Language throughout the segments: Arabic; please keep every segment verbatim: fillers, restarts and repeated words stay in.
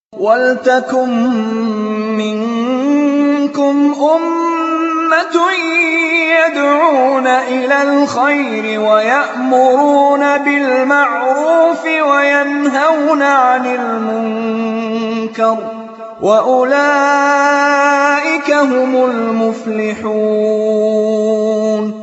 وَلْتَكُن مِّنكُمْ أُمَّةٌ يَدْعُونَ إِلَى الْخَيْرِ وَيَأْمُرُونَ بِالْمَعْرُوفِ وَيَنْهَوْنَ عَنِ الْمُنكَرِ ۚ وَأُولَٰئِكَ هُمُ الْمُفْلِحُونَ.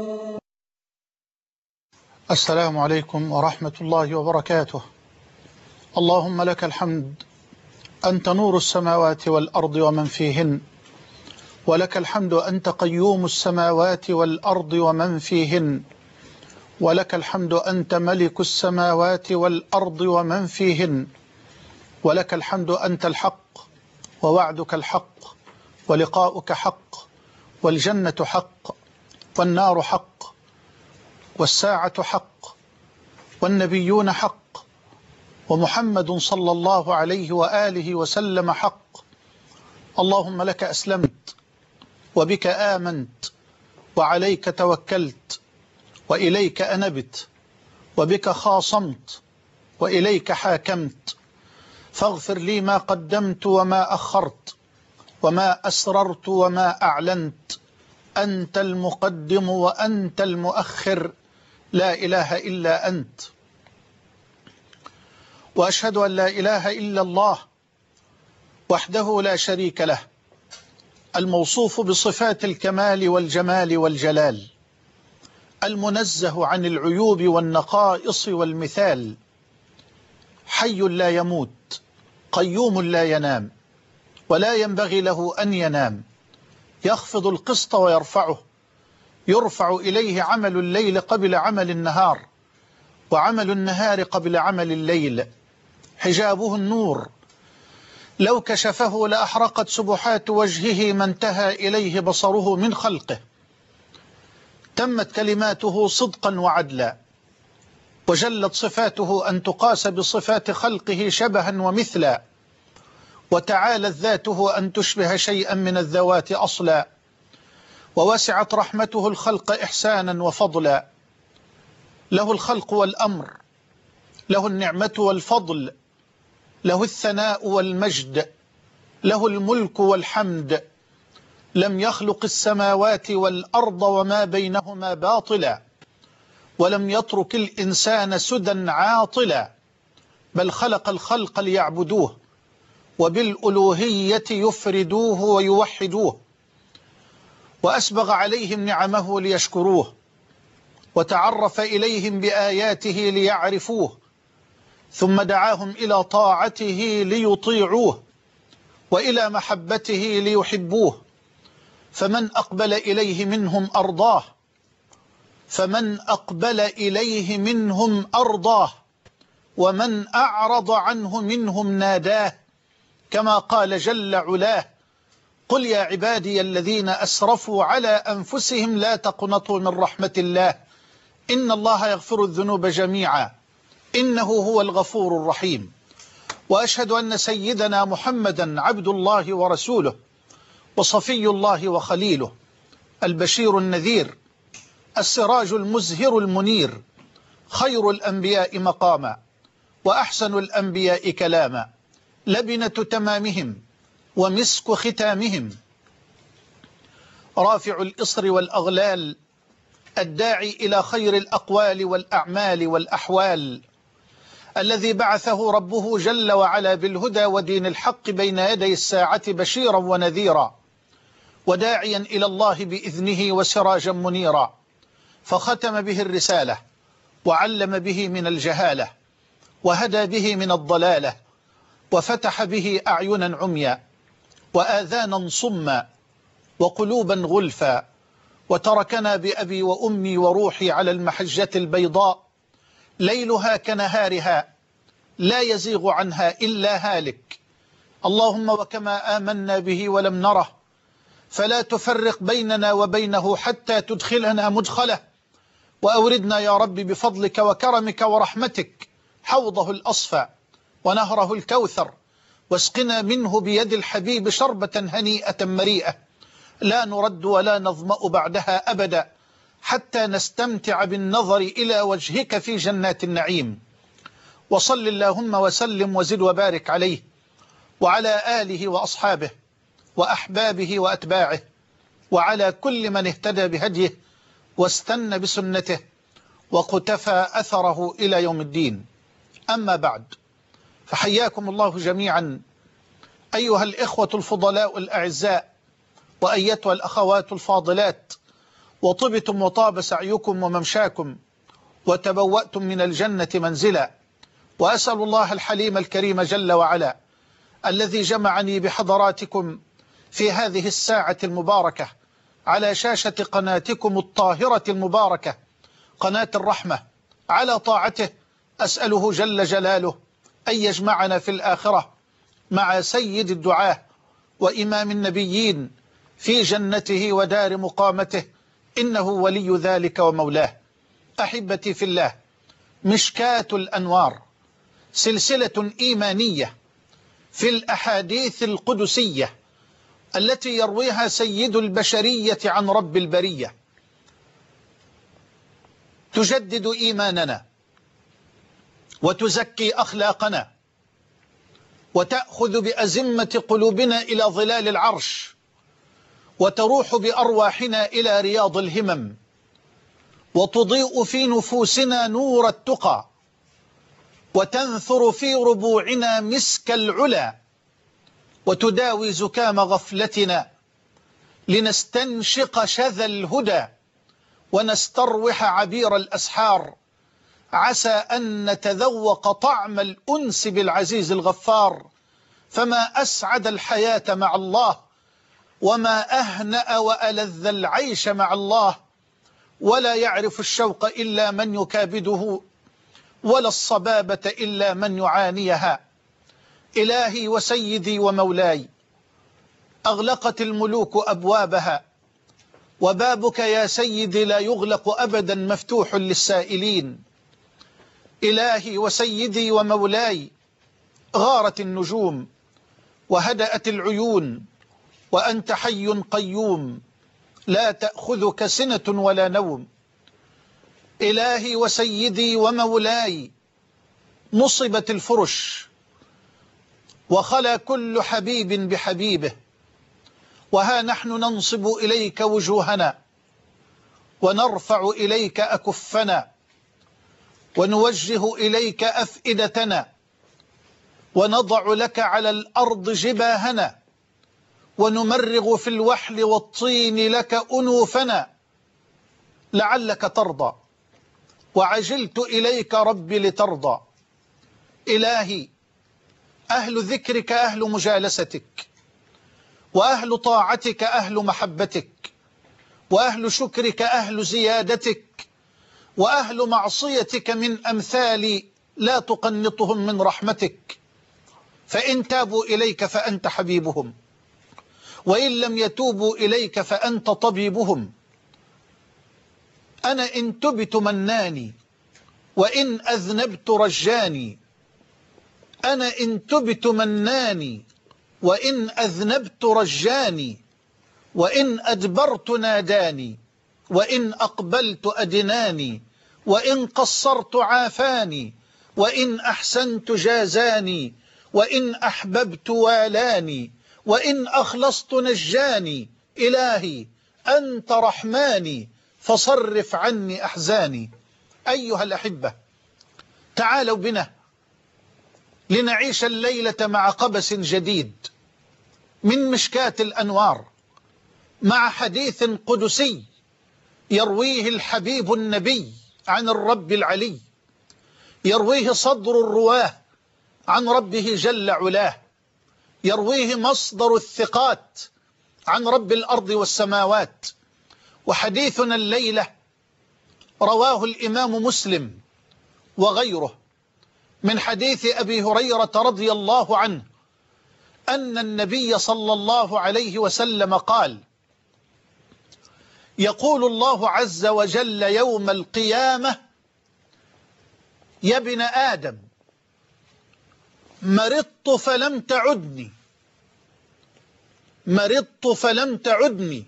السلام عليكم ورحمة الله وبركاته. اللهم لك الحمد، أنت نور السماوات والأرض ومن فيهن، ولك الحمد أنت قيوم السماوات والأرض ومن فيهن، ولك الحمد أنت ملك السماوات والأرض ومن فيهن، ولك الحمد أنت الحق ووعدك الحق ولقاؤك حق والجنة حق والنار حق والساعة حق والنبيون حق ومحمد صلى الله عليه وآله وسلم حق. اللهم لك أسلمت وبك آمنت وعليك توكلت وإليك أنبت وبك خاصمت وإليك حاكمت، فاغفر لي ما قدمت وما أخرت وما أسررت وما أعلنت، أنت المقدم وأنت المؤخر، لا إله إلا أنت. وأشهد أن لا إله إلا الله وحده لا شريك له، الموصوف بصفات الكمال والجمال والجلال، المنزه عن العيوب والنقائص والمثال، حي لا يموت، قيوم لا ينام ولا ينبغي له أن ينام، يخفض القسط ويرفعه، يرفع إليه عمل الليل قبل عمل النهار وعمل النهار قبل عمل الليل، حجابه النور، لو كشفه لأحرقت سبحات وجهه ما انتهى إليه بصره من خلقه، تمت كلماته صدقا وعدلا، وجلت صفاته أن تقاس بصفات خلقه شبها ومثلا، وتعالت ذاته أن تشبه شيئا من الذوات أصلا، ووسعت رحمته الخلق إحسانا وفضلا، له الخلق والأمر، له النعمة والفضل، له الثناء والمجد، له الملك والحمد، لم يخلق السماوات والأرض وما بينهما باطلا، ولم يترك الإنسان سدى عاطلا، بل خلق الخلق ليعبدوه وبالألوهية يفردوه ويوحدوه، وأسبغ عليهم نعمه ليشكروه، وتعرف إليهم بآياته ليعرفوه، ثم دعاهم إلى طاعته ليطيعوه وإلى محبته ليحبوه، فمن أقبل إليه منهم أرضاه فمن أقبل إليه منهم أرضاه ومن أعرض عنه منهم ناداه، كما قال جل علاه: قل يا عبادي الذين أسرفوا على أنفسهم لا تقنطوا من رحمة الله إن الله يغفر الذنوب جميعا إنه هو الغفور الرحيم. وأشهد أن سيدنا محمدا عبد الله ورسوله وصفي الله وخليله، البشير النذير، السراج المزهر المنير، خير الأنبياء مقاما وأحسن الأنبياء كلاما، لبنة تمامهم ومسك ختامهم، رافع الإصر والأغلال، الداعي إلى خير الأقوال والأعمال والأحوال، الذي بعثه ربه جل وعلا بالهدى ودين الحق بين يدي الساعة بشيرا ونذيرا وداعيا إلى الله بإذنه وسراجا منيرا، فختم به الرسالة وعلم به من الجهالة وهدى به من الضلالة، وفتح به أعينا عميا وآذانا صما وقلوبا غلفا، وتركنا بأبي وأمي وروحي على المحجة البيضاء، ليلها كنهارها لا يزيغ عنها إلا هالك. اللهم وكما آمنا به ولم نره فلا تفرق بيننا وبينه حتى تدخلنا مدخله، وأوردنا يا رب بفضلك وكرمك ورحمتك حوضه الأصفى ونهره الكوثر، واسقنا منه بيد الحبيب شربة هنيئة مريئة لا نرد ولا نظمأ بعدها أبدا، حتى نستمتع بالنظر إلى وجهك في جنات النعيم. وصل اللهم وسلم وزد وبارك عليه وعلى آله وأصحابه وأحبابه وأتباعه وعلى كل من اهتدى بهديه واستنى بسنته وقتفى أثره إلى يوم الدين. أما بعد، فحياكم الله جميعا أيها الإخوة الفضلاء الأعزاء وأيتها الأخوات الفاضلات، وطبتم وطاب سعيكم وممشاكم وتبوأتم من الجنة منزلا، وأسأل الله الحليم الكريم جل وعلا الذي جمعني بحضراتكم في هذه الساعة المباركة على شاشة قناتكم الطاهرة المباركة قناة الرحمة على طاعته، أسأله جل جلاله أن يجمعنا في الآخرة مع سيد الدعاة وإمام النبيين في جنته ودار مقامته، إنه ولي ذلك ومولاه. أحبتي في الله، مشكاة الأنوار سلسلة إيمانية في الأحاديث القدسية التي يرويها سيد البشرية عن رب البرية، تجدد إيماننا وتزكي أخلاقنا وتأخذ بأزمة قلوبنا إلى ظلال العرش، وتروح بأرواحنا إلى رياض الهمم، وتضيء في نفوسنا نور التقى، وتنثر في ربوعنا مسك العلا، وتداوي زكام غفلتنا لنستنشق شذا الهدى ونستروح عبير الأسحار، عسى أن نتذوق طعم الأنس بالعزيز الغفار. فما أسعد الحياة مع الله، وما أهنأ وألذ العيش مع الله، ولا يعرف الشوق إلا من يكابده، ولا الصبابة إلا من يعانيها. إلهي وسيدي ومولاي، أغلقت الملوك أبوابها، وبابك يا سيدي لا يغلق أبدا مفتوح للسائلين. إلهي وسيدي ومولاي، غارت النجوم وهدأت العيون، وأنت حي قيوم لا تأخذك سنة ولا نوم. إلهي وسيدي ومولاي، نصبت الفرش وخلا كل حبيب بحبيبه، وها نحن ننصب إليك وجوهنا ونرفع إليك أكفنا ونوجه إليك أفئدتنا، ونضع لك على الأرض جباهنا، ونمرغ في الوحل والطين لك أنوفنا، لعلك ترضى، وعجلت إليك ربي لترضى. إلهي، أهل ذكرك أهل مجالستك، وأهل طاعتك أهل محبتك، وأهل شكرك أهل زيادتك، وأهل معصيتك من أمثال لا تقنطهم من رحمتك. فإن تابوا إليك فأنت حبيبهم، وإن لم يتوبوا إليك فأنت طبيبهم. أنا إن تبت مناني، وإن أذنبت رجاني. أنا إن تبت مناني، وإن أذنبت رجاني. وإن أدبرت ناداني، وإن أقبلت أدناني. وإن قصرت عافاني، وإن أحسنت جازاني. وإن أحببت والاني، وإن أخلصت نجاني. إلهي أنت رحماني، فصرف عني أحزاني. أيها الأحبة، تعالوا بنا لنعيش الليلة مع قبس جديد من مشكاة الأنوار، مع حديث قدسي يرويه الحبيب النبي عن الرب العلي، يرويه صدر الرواه عن ربه جل علاه، يرويه مصدر الثقات عن رب الأرض والسماوات. وحديثنا الليلة رواه الإمام مسلم وغيره من حديث أبي هريرة رضي الله عنه أن النبي صلى الله عليه وسلم قال: يقول الله عز وجل يوم القيامة: يا ابن آدم، مرضت فلم تعدني، مرضت فلم تعدني.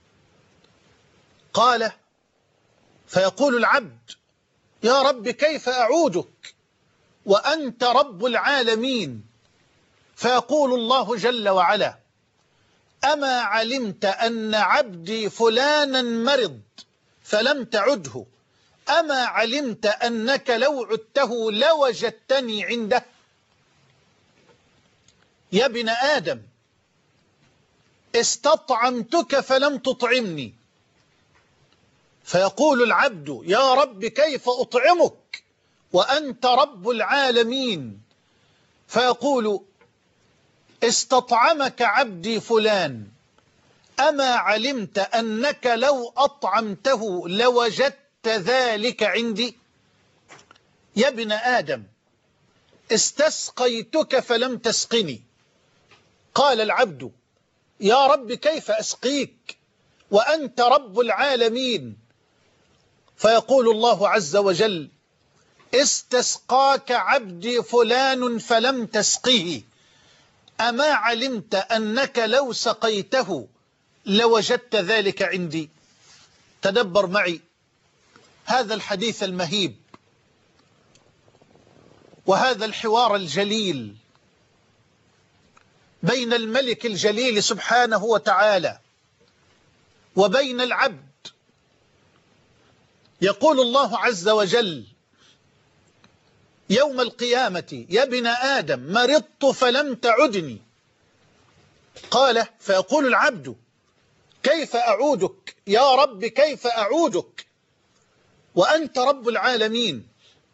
قال: فيقول العبد: يا رب كيف أعودك وأنت رب العالمين؟ فيقول الله جل وعلا: أما علمت أن عبدي فلانا مرض فلم تعده، أما علمت أنك لو عدته لوجدتني عنده. يا ابن آدم استطعمتك فلم تطعمني. فيقول العبد: يا رب كيف أطعمك وأنت رب العالمين؟ فيقول: استطعمك عبدي فلان، أما علمت أنك لو أطعمته لوجدت ذلك عندي؟ يا ابن آدم استسقيتك فلم تسقني. قال العبد: يا رب كيف أسقيك وأنت رب العالمين؟ فيقول الله عز وجل: استسقاك عبدي فلان فلم تسقه، أما علمت أنك لو سقيته لوجدت ذلك عندي؟ تدبر معي هذا الحديث المهيب وهذا الحوار الجليل بين الملك الجليل سبحانه وتعالى وبين العبد. يقول الله عز وجل يوم القيامة: يا ابن آدم مرضت فلم تعدني. قال فيقول العبد: كيف أعودك يا رب، كيف أعودك وأنت رب العالمين؟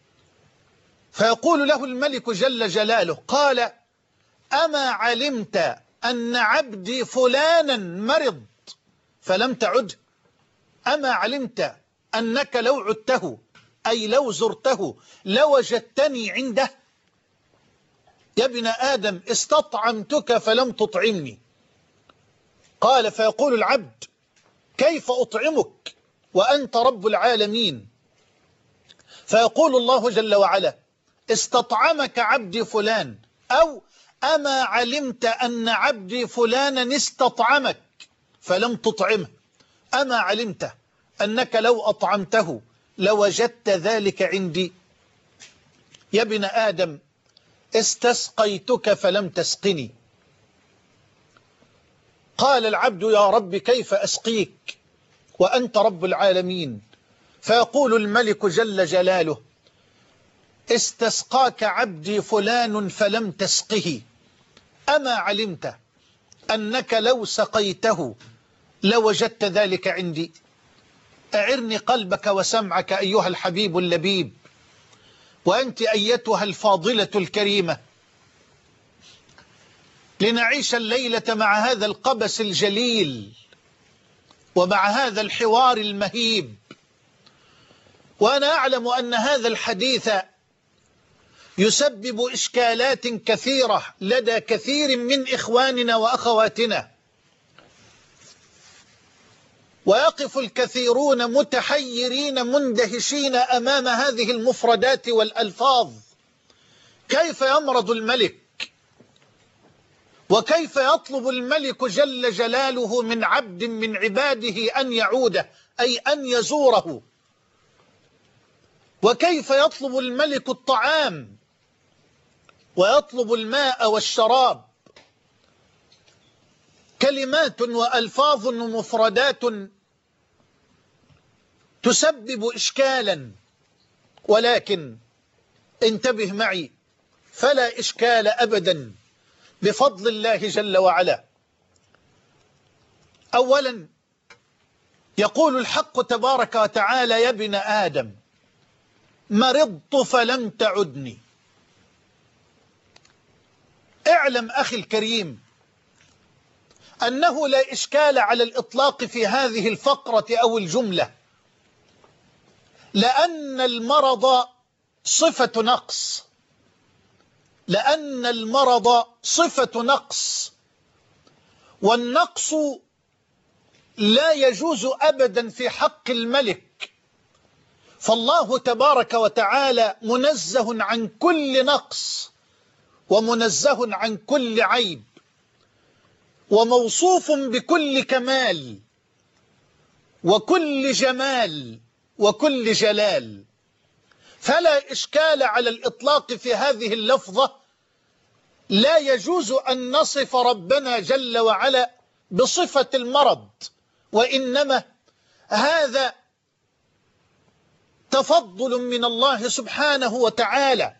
فيقول له الملك جل جلاله: قال: أما علمت أن عبدي فلانا مرض فلم تعده، أما علمت أنك لو عدته أي لو زرته لوجدتني عنده؟ يا ابن آدم استطعمتك فلم تطعمني. قال فيقول العبد: كيف أطعمك وأنت رب العالمين؟ فيقول الله جل وعلا: استطعمك عبدي فلان، أو أما علمت أن عبدي فلانا استطعمك فلم تطعمه، أما علمت أنك لو أطعمته لوجدت ذلك عندي؟ يا ابن آدم استسقيتك فلم تسقني. قال العبد: يا رب كيف أسقيك وأنت رب العالمين؟ فيقول الملك جل جلاله: استسقاك عبدي فلان فلم تسقه، أما علمت أنك لو سقيته لوجدت ذلك عندي؟ أعرني قلبك وسمعك أيها الحبيب اللبيب، وأنت أيتها الفاضلة الكريمة، لنعيش الليلة مع هذا القبس الجليل ومع هذا الحوار المهيب. وأنا أعلم أن هذا الحديث يسبب إشكالات كثيرة لدى كثير من إخواننا وأخواتنا، ويقف الكثيرون متحيرين مندهشين أمام هذه المفردات والألفاظ. كيف يمرض الملك؟ وكيف يطلب الملك جل جلاله من عبد من عباده أن يعوده، أي أن يزوره؟ وكيف يطلب الملك الطعام ويطلب الماء والشراب؟ كلمات وألفاظ ومفردات تسبب إشكالا، ولكن انتبه معي، فلا إشكال أبدا بفضل الله جل وعلا. أولا يقول الحق تبارك وتعالى: يا ابن آدم مرضت فلم تعدني. اعلم أخي الكريم أنه لا إشكال على الإطلاق في هذه الفقرة أو الجملة، لأن المرض صفة نقص، لأن المرض صفة نقص، والنقص لا يجوز أبدا في حق الملك، فالله تبارك وتعالى منزه عن كل نقص ومنزه عن كل عيب وموصوف بكل كمال وكل جمال وكل جلال، فلا إشكال على الإطلاق في هذه اللفظة، لا يجوز أن نصف ربنا جل وعلا بصفة المرض، وإنما هذا تفضل من الله سبحانه وتعالى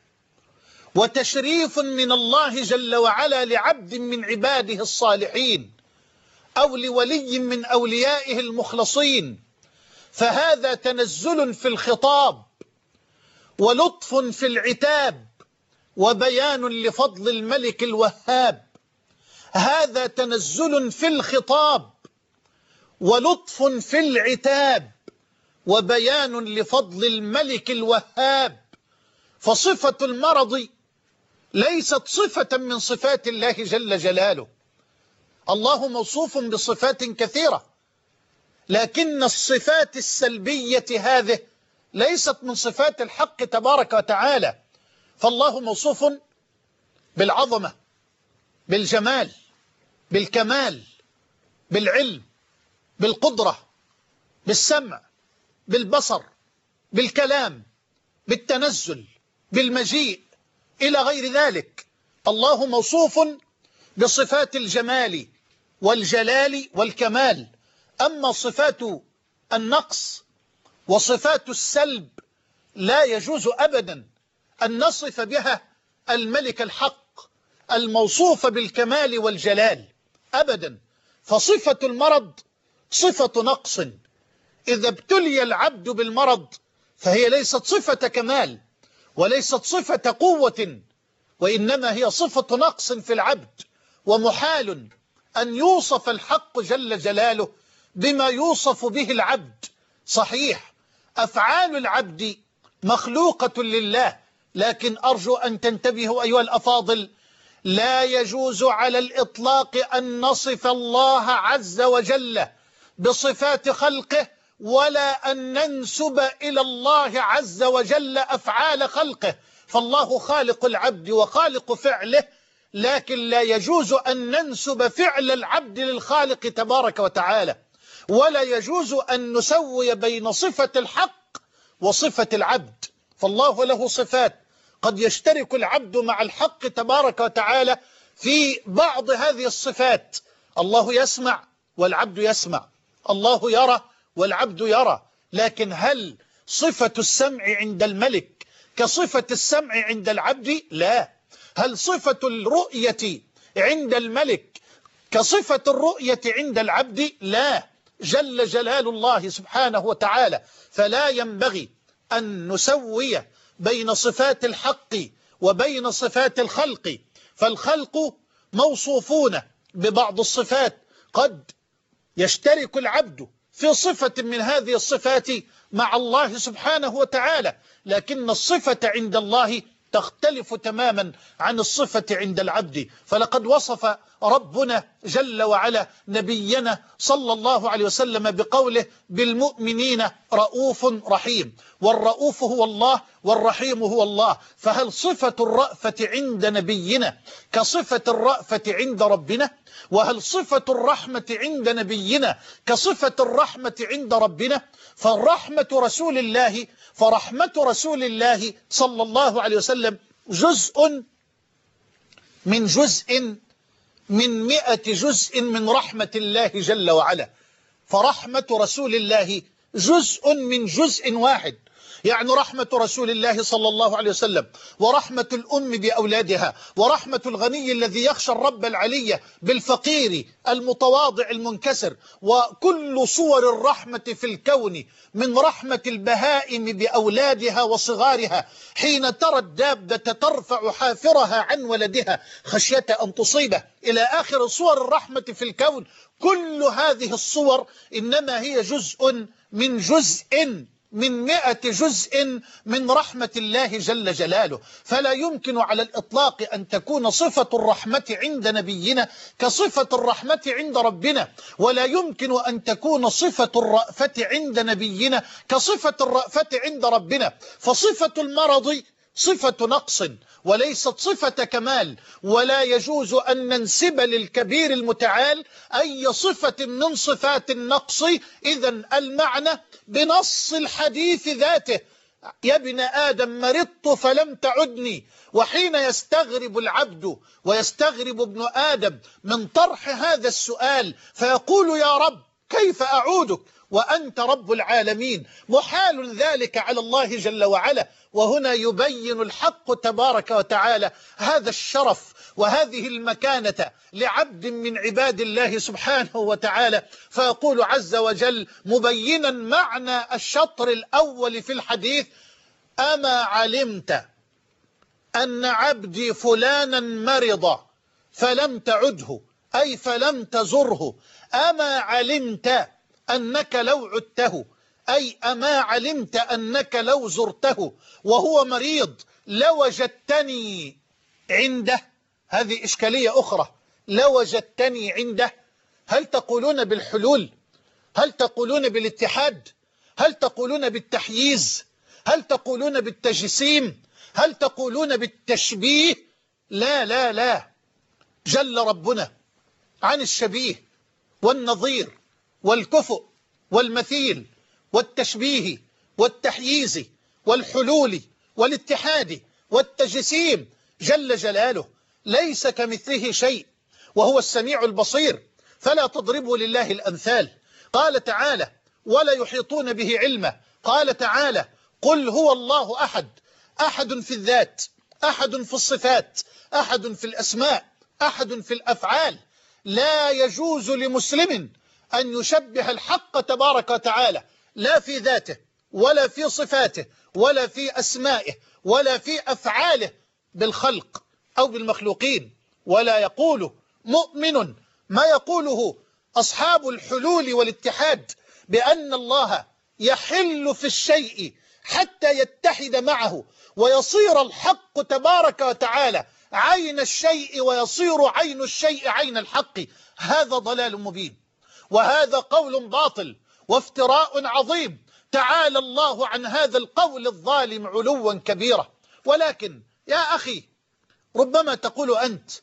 وتشريف من الله جل وعلا لعبد من عباده الصالحين أو لولي من أوليائه المخلصين، فهذا تنزل في الخطاب ولطف في العتاب وبيان لفضل الملك الوهاب. هذا تنزل في الخطاب ولطف في العتاب وبيان لفضل الملك الوهاب. فصفة المرض ليست صفة من صفات الله جل جلاله. الله موصوف بصفات كثيرة، لكن الصفات السلبية هذه ليست من صفات الحق تبارك وتعالى. فالله موصوف بالعظمة، بالجمال، بالكمال، بالعلم، بالقدرة، بالسمع، بالبصر، بالكلام، بالتنزل، بالمجيء إلى غير ذلك. الله موصوف بصفات الجمال والجلال والكمال. أما صفات النقص وصفات السلب لا يجوز أبدا أن نصف بها الملك الحق الموصوف بالكمال والجلال أبدا. فصفة المرض صفة نقص. إذا ابتلي العبد بالمرض فهي ليست صفة كمال وليست صفة قوة، وإنما هي صفة نقص في العبد. ومحال أن يوصف الحق جل جلاله بما يوصف به العبد. صحيح أفعال العبد مخلوقة لله، لكن أرجو أن تنتبهوا أيها الأفاضل، لا يجوز على الإطلاق أن نصف الله عز وجل بصفات خلقه ولا أن ننسب إلى الله عز وجل أفعال خلقه. فالله خالق العبد وخالق فعله، لكن لا يجوز أن ننسب فعل العبد للخالق تبارك وتعالى، ولا يجوز أن نسوي بين صفة الحق وصفة العبد. فالله له صفات قد يشترك العبد مع الحق تبارك وتعالى في بعض هذه الصفات. الله يسمع والعبد يسمع، الله يرى والعبد يرى، لكن هل صفة السمع عند الملك كصفة السمع عند العبد؟ لا. هل صفة الرؤية عند الملك كصفة الرؤية عند العبد؟ لا. جل جلال الله سبحانه وتعالى. فلا ينبغي أن نسوي بين صفات الحق وبين صفات الخلق. فالخلق موصوفون ببعض الصفات، قد يشترك العبد في صفة من هذه الصفات مع الله سبحانه وتعالى، لكن الصفة عند الله تختلف تماما عن الصفة عند العبد. فلقد وصف ربنا جل وعلا نبينا صلى الله عليه وسلم بقوله بالمؤمنين رؤوف رحيم، والرؤوف هو الله والرحيم هو الله. فهل صفة الرأفة عند نبينا كصفة الرأفة عند ربنا؟ وهل صفة الرحمة عند نبينا كصفة الرحمة عند ربنا؟ فالرحمة رسول الله فرحمة رسول الله صلى الله عليه وسلم جزء من جزء من مئة جزء من رحمة الله جل وعلا. فرحمة رسول الله جزء من جزء واحد. يعني رحمة رسول الله صلى الله عليه وسلم ورحمة الأم بأولادها ورحمة الغني الذي يخشى الرب العلي بالفقير المتواضع المنكسر، وكل صور الرحمة في الكون، من رحمة البهائم بأولادها وصغارها حين ترى الدابة ترفع حافرها عن ولدها خشية أن تصيبه، إلى آخر صور الرحمة في الكون. كل هذه الصور إنما هي جزء من جزء من مئة جزء من رحمة الله جل جلاله. فلا يمكن على الإطلاق أن تكون صفة الرحمة عند نبينا كصفة الرحمة عند ربنا، ولا يمكن أن تكون صفة الرأفة عند نبينا كصفة الرأفة عند ربنا. فصفة المرض صفة نقص وليست صفة كمال، ولا يجوز أن ننسب للكبير المتعال أي صفة من صفات النقص. إذن المعنى بنص الحديث ذاته يا ابن آدم مرضت فلم تعدني. وحين يستغرب العبد ويستغرب ابن آدم من طرح هذا السؤال فيقول يا رب كيف أعودك وأنت رب العالمين، محال ذلك على الله جل وعلا. وهنا يبين الحق تبارك وتعالى هذا الشرف وهذه المكانة لعبد من عباد الله سبحانه وتعالى، فيقول عز وجل مبينا معنى الشطر الأول في الحديث: أما علمت أن عبدي فلانا مرض فلم تعده، أي فلم تزره. أما علمت أنك لو عدته، أي أما علمت أنك لو زرته وهو مريض لوجدتني عنده. هذه إشكالية أخرى، لوجدتني عنده. هل تقولون بالحلول؟ هل تقولون بالاتحاد؟ هل تقولون بالتحييز؟ هل تقولون بالتجسيم؟ هل تقولون بالتشبيه؟ لا لا لا، جل ربنا عن الشبيه والنظير والكفؤ والمثيل والتشبيه والتحييز والحلول والاتحاد والتجسيم، جل جلاله ليس كمثله شيء وهو السميع البصير، فلا تضربوا لله الأمثال. قال تعالى ولا يحيطون به علما. قال تعالى قل هو الله أحد، أحد في الذات، أحد في الصفات، أحد في الأسماء، أحد في الأفعال. لا يجوز لمسلم أن يشبه الحق تبارك وتعالى لا في ذاته ولا في صفاته ولا في أسمائه ولا في أفعاله بالخلق أو بالمخلوقين. ولا يقول مؤمن ما يقوله أصحاب الحلول والاتحاد بأن الله يحل في الشيء حتى يتحد معه ويصير الحق تبارك وتعالى عين الشيء ويصير عين الشيء عين الحق. هذا ضلال مبين، وهذا قول باطل وافتراء عظيم، تعالى الله عن هذا القول الظالم علوا كبيرا. ولكن يا أخي ربما تقول أنت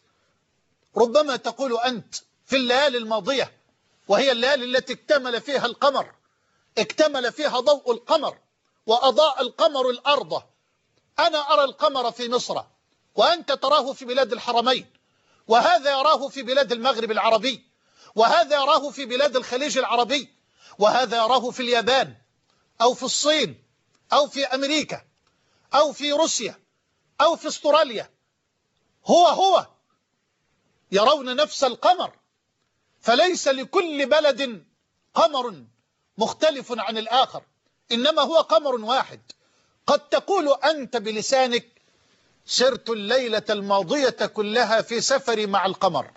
ربما تقول أنت في الليالي الماضية، وهي الليالي التي اكتمل فيها القمر، اكتمل فيها ضوء القمر وأضاء القمر الأرض. أنا أرى القمر في مصر وأنت تراه في بلاد الحرمين، وهذا يراه في بلاد المغرب العربي، وهذا يراه في بلاد الخليج العربي، وهذا يراه في اليابان أو في الصين أو في أمريكا أو في روسيا أو في استراليا. هو هو يرون نفس القمر، فليس لكل بلد قمر مختلف عن الآخر، إنما هو قمر واحد. قد تقول أنت بلسانك سرت الليلة الماضية كلها في سفري مع القمر،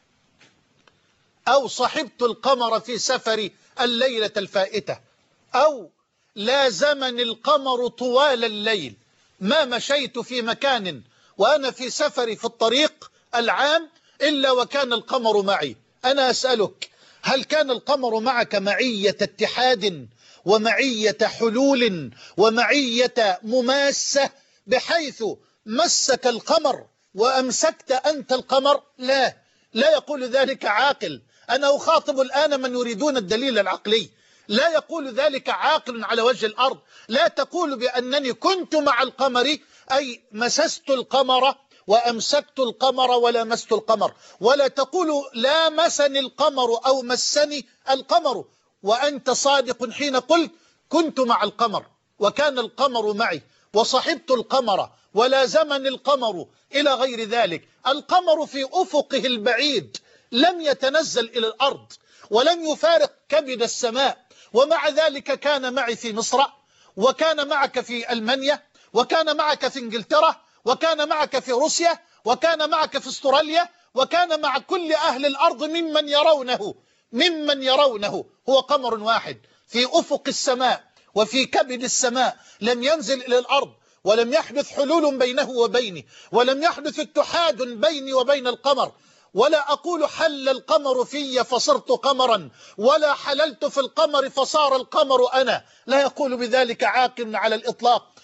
أو صحبت القمر في سفري الليلة الفائتة، أو لازمني القمر طوال الليل، ما مشيت في مكان وأنا في سفري في الطريق العام إلا وكان القمر معي. أنا أسألك، هل كان القمر معك معية اتحاد ومعية حلول ومعية مماسة بحيث مسك القمر وأمسكت أنت القمر؟ لا، لا يقول ذلك عاقل. أنا أخاطب الآن من يريدون الدليل العقلي. لا يقول ذلك عاقل على وجه الأرض. لا تقول بأنني كنت مع القمر أي مسست القمر وأمسكت القمر ولامست القمر، ولا تقول لامسني القمر أو مسني القمر وأنت صادق حين قلت كنت مع القمر وكان القمر معي وصحبت القمر ولازمني القمر إلى غير ذلك. القمر في أفقه البعيد لم يتنزل إلى الأرض ولم يفارق كبد السماء، ومع ذلك كان معي في مصر، وكان معك في ألمانيا، وكان معك في إنجلترا، وكان معك في روسيا، وكان معك في استراليا، وكان مع كل أهل الأرض ممن يرونه ممن يرونه هو قمر واحد في أفق السماء وفي كبد السماء، لم ينزل إلى الأرض، ولم يحدث حلول بينه وبيني، ولم يحدث اتحاد بيني وبين القمر. ولا أقول حل القمر في فصرت قمرا، ولا حللت في القمر فصار القمر أنا. لا يقول بذلك عاقل على الإطلاق.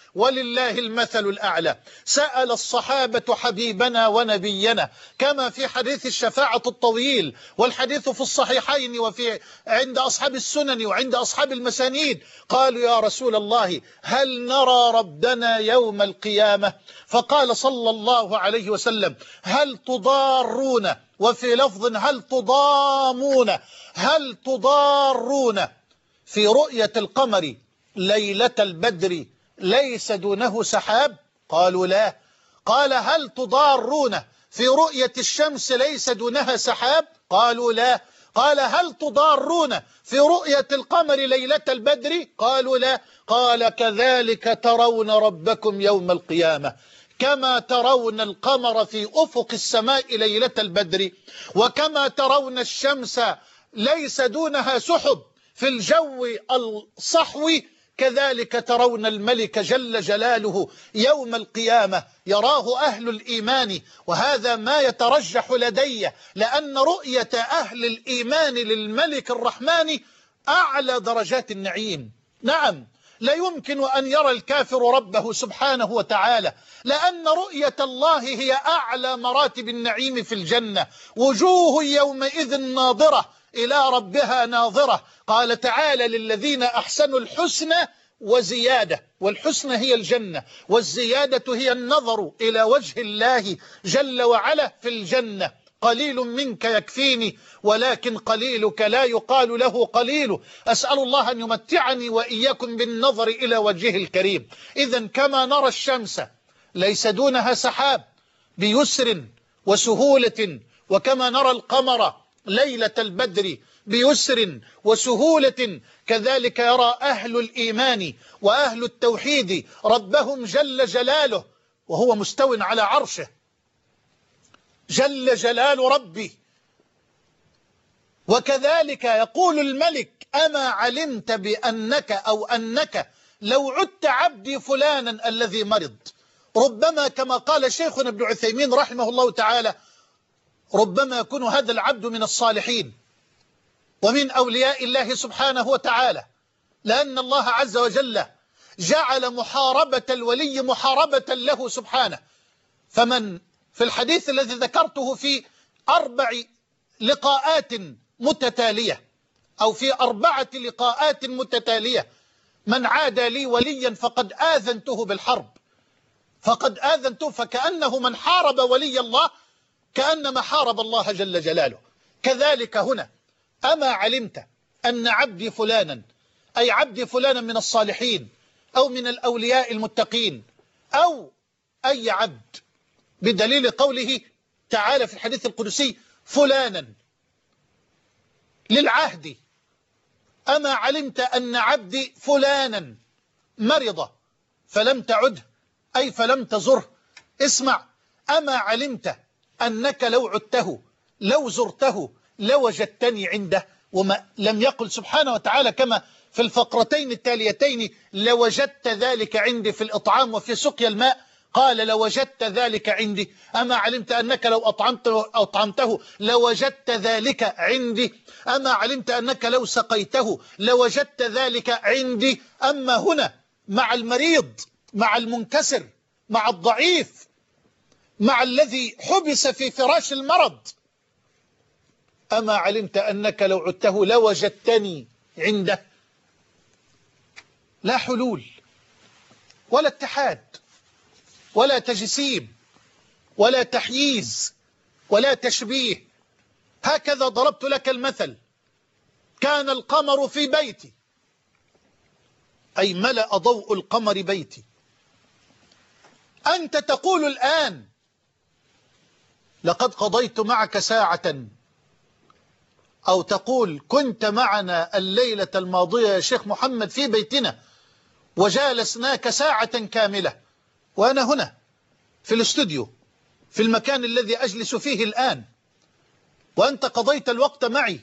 ولله المثل الأعلى. سأل الصحابة حبيبنا ونبينا كما في حديث الشفاعة الطويل، والحديث في الصحيحين وفي عند أصحاب السنن وعند أصحاب المسانيد، قالوا يا رسول الله هل نرى ربنا يوم القيامة؟ فقال صلى الله عليه وسلم هل تضارون، وفي لفظ هل تضامون، هل تضارون في رؤية القمر ليلة البدر ليس دونه سحاب؟ قالوا لا. قال هل تضارون في رؤية الشمس ليس دونها سحاب؟ قالوا لا. قال هل تضارون في رؤية القمر ليلة البدر؟ قالوا لا. قال كذلك ترون ربكم يوم القيامة، كما ترون القمر في أفق السماء ليلة البدر، وكما ترون الشمس ليس دونها سحب في الجو الصحوي، كذلك ترون الملك جل جلاله يوم القيامة يراه أهل الإيمان. وهذا ما يترجح لدي، لأن رؤية أهل الإيمان للملك الرحمن أعلى درجات النعيم. نعم، لا يمكن أن يرى الكافر ربه سبحانه وتعالى، لأن رؤية الله هي أعلى مراتب النعيم في الجنة. وجوه يومئذ ناظرة إلى ربها ناظرة. قال تعالى للذين أحسنوا الحسنى وزيادة، والحسنى هي الجنة، والزيادة هي النظر إلى وجه الله جل وعلا في الجنة. قليل منك يكفيني ولكن قليلك لا يقال له قليل. أسأل الله أن يمتعني وإياكم بالنظر إلى وجهه الكريم. إذن كما نرى الشمس ليس دونها سحاب بيسر وسهولة، وكما نرى القمر ليلة البدر بيسر وسهولة، كذلك يرى أهل الإيمان وأهل التوحيد ربهم جل جلاله وهو مستو على عرشه. جل جلال ربي. وكذلك يقول الملك أما علمت بأنك أو أنك لو عدت عبدي فلانا الذي مرض. ربما كما قال شيخنا ابن عثيمين رحمه الله تعالى ربما يكون هذا العبد من الصالحين ومن أولياء الله سبحانه وتعالى، لأن الله عز وجل جعل محاربة الولي محاربة له سبحانه. فمن في الحديث الذي ذكرته في أربع لقاءات متتالية أو في أربعة لقاءات متتالية من عادى لي وليا فقد آذنته بالحرب، فقد آذنته، فكأنه من حارب ولي الله كأنما حارب الله جل جلاله. كذلك هنا أما علمت أن عبدي فلانا، أي عبدي فلانا من الصالحين أو من الأولياء المتقين أو أي عبد، بدليل قوله تعالى في الحديث القدسي فلانا للعهد. أما علمت أن عبدي فلانا مرض فلم تعده، أي فلم تزره. اسمع، أما علمت أنك لو عدته لو زرته لوجدتني عنده. وما لم يقل سبحانه وتعالى كما في الفقرتين التاليتين لوجدت ذلك عندي في الإطعام وفي سقيا الماء، قال لوجدت ذلك عندي. أما علمت أنك لو أطعمته, أطعمته لوجدت ذلك عندي. أما علمت أنك لو سقيته لوجدت ذلك عندي. أما هنا مع المريض، مع المنكسر، مع الضعيف، مع الذي حبس في فراش المرض، أما علمت أنك لو عدته لوجدتني عنده. لا حلول ولا اتحاد ولا تجسيم ولا تحييز ولا تشبيه. هكذا ضربت لك المثل. كان القمر في بيتي، أي ملأ ضوء القمر بيتي. أنت تقول الآن لقد قضيت معك ساعة، أو تقول كنت معنا الليلة الماضية يا شيخ محمد في بيتنا وجالسناك ساعة كاملة، وأنا هنا في الاستوديو في المكان الذي أجلس فيه الآن، وأنت قضيت الوقت معي.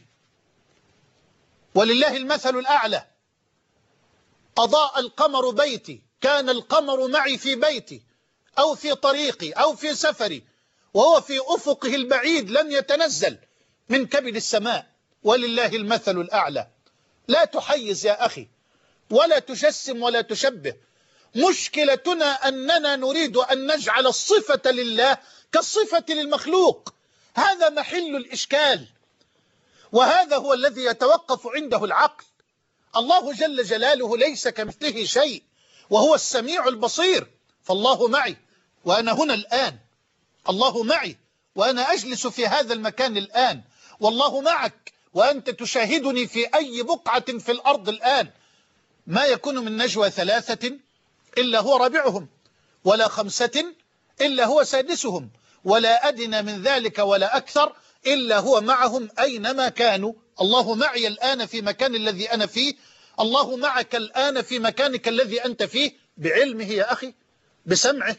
ولله المثل الأعلى. أضاء القمر بيتي، كان القمر معي في بيتي أو في طريقي أو في سفري، وهو في أفقه البعيد لن يتنزل من كبد السماء. ولله المثل الأعلى. لا تحيز يا أخي ولا تجسم ولا تشبه. مشكلتنا أننا نريد أن نجعل الصفة لله كالصفة للمخلوق. هذا محل الإشكال، وهذا هو الذي يتوقف عنده العقل. الله جل جلاله ليس كمثله شيء، وهو السميع البصير. فالله معي وأنا هنا الآن، الله معي وأنا أجلس في هذا المكان الآن، والله معك وأنت تشاهدني في أي بقعة في الأرض الآن. ما يكون من نجوى ثلاثة إلا هو رابعهم، ولا خمسة إلا هو سادسهم، ولا أدنى من ذلك ولا أكثر إلا هو معهم أينما كانوا. الله معي الآن في مكان الذي أنا فيه، الله معك الآن في مكانك الذي أنت فيه، بعلمه يا أخي، بسمعه،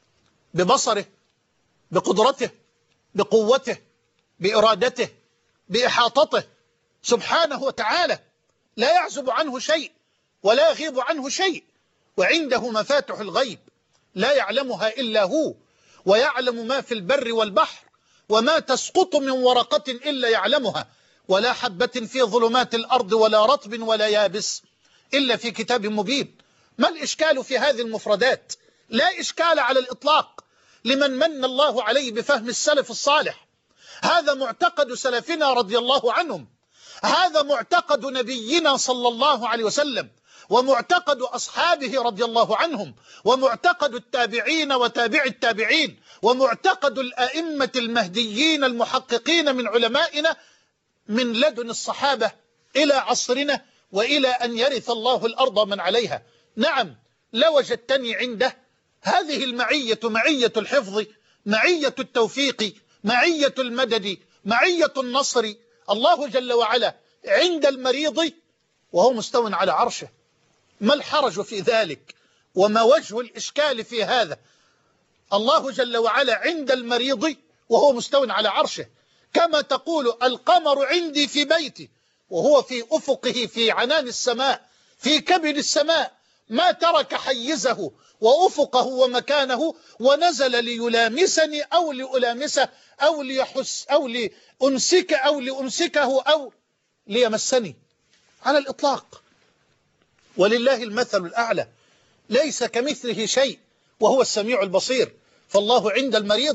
ببصره، بقدرته، بقوته، بإرادته، بإحاطته سبحانه وتعالى. لا يعزب عنه شيء ولا يغيب عنه شيء، وعنده مفاتح الغيب لا يعلمها إلا هو، ويعلم ما في البر والبحر، وما تسقط من ورقة إلا يعلمها، ولا حبة في ظلمات الأرض ولا رطب ولا يابس إلا في كتاب مبين. ما الإشكال في هذه المفردات؟ لا إشكال على الإطلاق لمن من الله عليه بفهم السلف الصالح. هذا معتقد سلفنا رضي الله عنهم، هذا معتقد نبينا صلى الله عليه وسلم، ومعتقد أصحابه رضي الله عنهم، ومعتقد التابعين وتابع التابعين، ومعتقد الأئمة المهديين المحققين من علمائنا من لدن الصحابة إلى عصرنا وإلى أن يرث الله الأرض من عليها. نعم، لوجدتني عنده. هذه المعية معية الحفظ، معية التوفيق، معية المدد، معية النصر. الله جل وعلا عند المريض وهو مستو على عرشه. ما الحرج في ذلك؟ وما وجه الإشكال في هذا؟ الله جل وعلا عند المريض وهو مستو على عرشه، كما تقول القمر عندي في بيتي وهو في أفقه في عنان السماء في كبد السماء، ما ترك حيزه وأفقه ومكانه ونزل ليلامسني أو لألامسه أو ليحس أو لأمسك أو لأمسكه أو ليمسني على الإطلاق. ولله المثل الأعلى، ليس كمثله شيء وهو السميع البصير. فالله عند المريض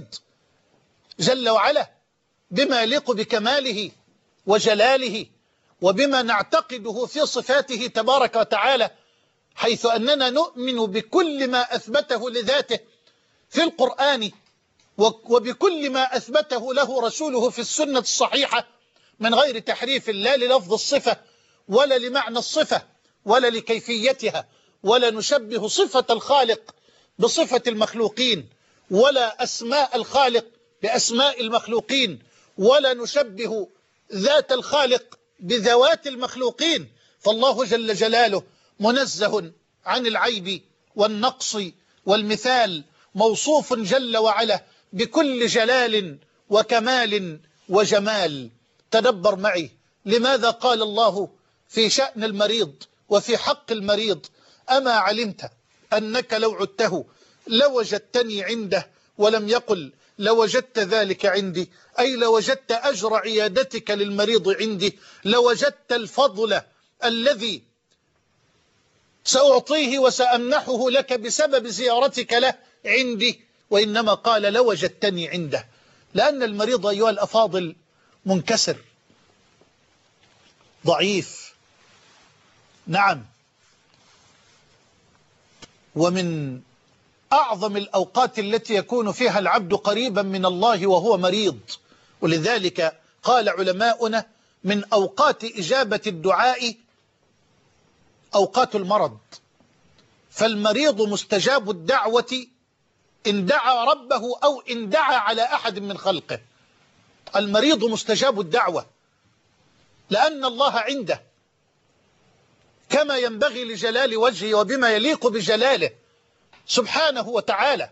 جل وعلا بما يليق بكماله وجلاله، وبما نعتقده في صفاته تبارك وتعالى، حيث أننا نؤمن بكل ما أثبته لذاته في القرآن، وبكل ما أثبته له رسوله في السنة الصحيحة، من غير تحريف، لا للفظ الصفة ولا لمعنى الصفة ولا لكيفيتها، ولا نشبه صفة الخالق بصفة المخلوقين، ولا أسماء الخالق بأسماء المخلوقين، ولا نشبه ذات الخالق بذوات المخلوقين. فالله جل جلاله منزه عن العيب والنقص والمثال، موصوف جل وعلا بكل جلال وكمال وجمال. تدبر معي لماذا قال الله في شأن المريض وفي حق المريض: أما علمت أنك لو عدته لوجدتني عنده، ولم يقل لوجدت ذلك عندي، أي لوجدت أجر عيادتك للمريض عندي، لوجدت الفضل الذي سأعطيه وسأمنحه لك بسبب زيارتك له عندي، وإنما قال لوجدتني عنده، لأن المريض أيها الأفاضل منكسر ضعيف. نعم، ومن أعظم الأوقات التي يكون فيها العبد قريبا من الله وهو مريض. ولذلك قال علماؤنا: من أوقات إجابة الدعاء أوقات المرض، فالمريض مستجاب الدعوة إن دعا ربه أو إن دعا على أحد من خلقه. المريض مستجاب الدعوة لأن الله عنده كما ينبغي لجلال وجهه وبما يليق بجلاله سبحانه وتعالى.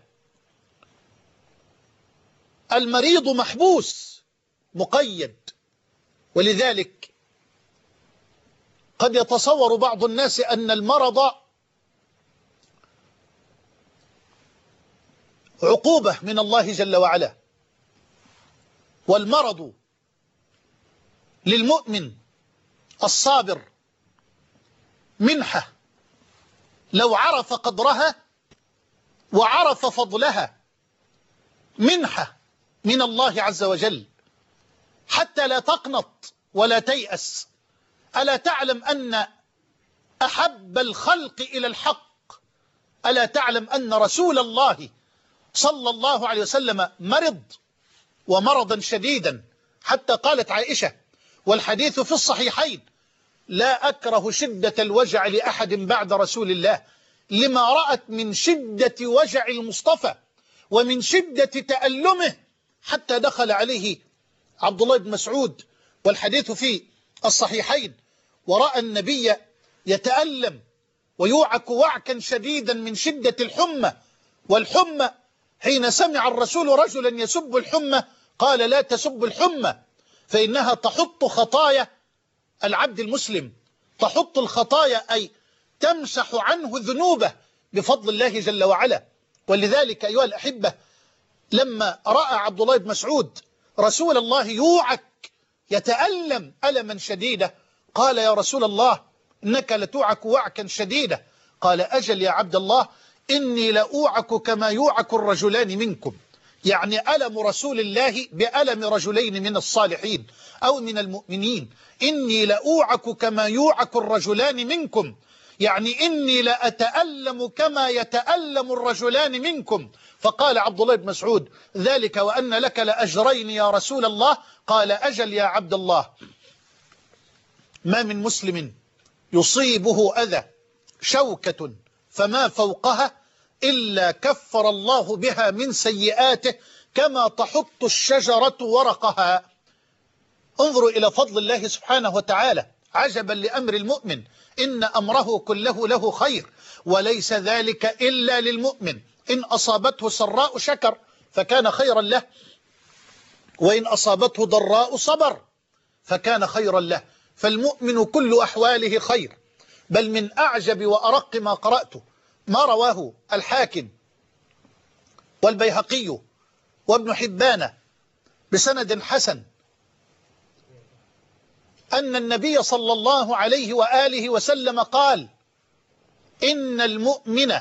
المريض محبوس مقيد، ولذلك قد يتصور بعض الناس أن المرض عقوبة من الله جل وعلا، والمرض للمؤمن الصابر منحة لو عرف قدرها وعرف فضلها منحة من الله عز وجل، حتى لا تقنط ولا تيأس. ألا تعلم أن أحب الخلق إلى الحق، ألا تعلم أن رسول الله صلى الله عليه وسلم مرض ومرضا شديدا، حتى قالت عائشة والحديث في الصحيحين: لا أكره شدة الوجع لأحد بعد رسول الله، لما رأت من شدة وجع المصطفى ومن شدة تألمه، حتى دخل عليه عبد الله بن مسعود والحديث في الصحيحين ورأى النبي يتألم ويوعك وعكا شديدا من شدة الحمى. والحمى حين سمع الرسول رجلا يسب الحمى قال: لا تسب الحمى، فإنها تحط خطايا العبد المسلم، تحط الخطايا أي تمسح عنه ذنوبه بفضل الله جل وعلا. ولذلك أيها الأحبة، لما رأى عبد الله بن مسعود رسول الله يوعك يتألم ألما شديدا قال: يا رسول الله إنك لتوعك وعكا شديدا. قال: أجل يا عبد الله، إني لأوعك كما يوعك الرجلان منكم، يعني ألم رسول الله بألم رجلين من الصالحين أو من المؤمنين. إني لأوعك كما يوعك الرجلان منكم، يعني إني لأتألم كما يتألم الرجلان منكم. فقال عبد الله بن مسعود: ذلك وأن لك لأجرين يا رسول الله. قال: أجل يا عبد الله، ما من مسلم يصيبه أذى شوكة فما فوقها إلا كفر الله بها من سيئاته كما تحط الشجرة ورقها. انظروا إلى فضل الله سبحانه وتعالى، عجبا لأمر المؤمن، إن أمره كله له خير، وليس ذلك إلا للمؤمن. إن أصابته سراء شكر فكان خيرا له، وإن أصابته ضراء صبر فكان خيرا له. فالمؤمن كل أحواله خير. بل من أعجب وأرق ما قرأته ما رواه الحاكم والبيهقي وابن حبان بسند حسن أن النبي صلى الله عليه وآله وسلم قال: إن المؤمن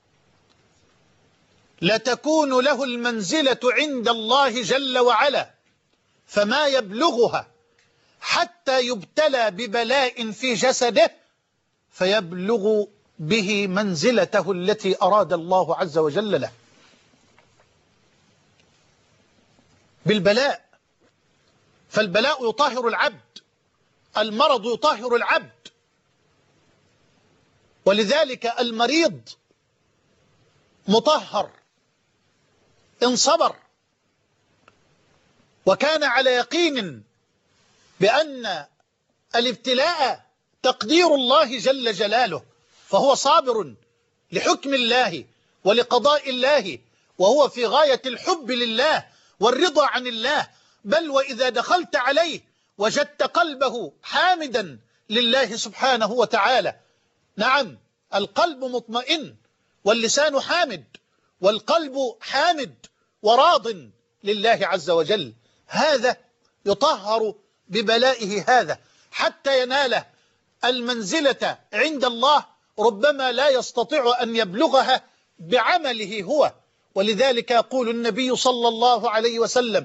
لتكون له المنزلة عند الله جل وعلا، فما يبلغها حتى يبتلى ببلاء في جسده فيبلغ به منزلته التي أراد الله عز وجل له. بالبلاء، فالبلاء يطهر العبد، المرض يطهر العبد. ولذلك المريض مطهر إن صبر وكان على يقين بأن الابتلاء تقدير الله جل جلاله، فهو صابر لحكم الله ولقضاء الله، وهو في غاية الحب لله والرضا عن الله. بل وإذا دخلت عليه وجدت قلبه حامدا لله سبحانه وتعالى. نعم، القلب مطمئن واللسان حامد، والقلب حامد وراض لله عز وجل. هذا يطهر ببلائه هذا حتى ينال المنزلة عند الله، ربما لا يستطيع أن يبلغها بعمله هو. ولذلك يقول النبي صلى الله عليه وسلم: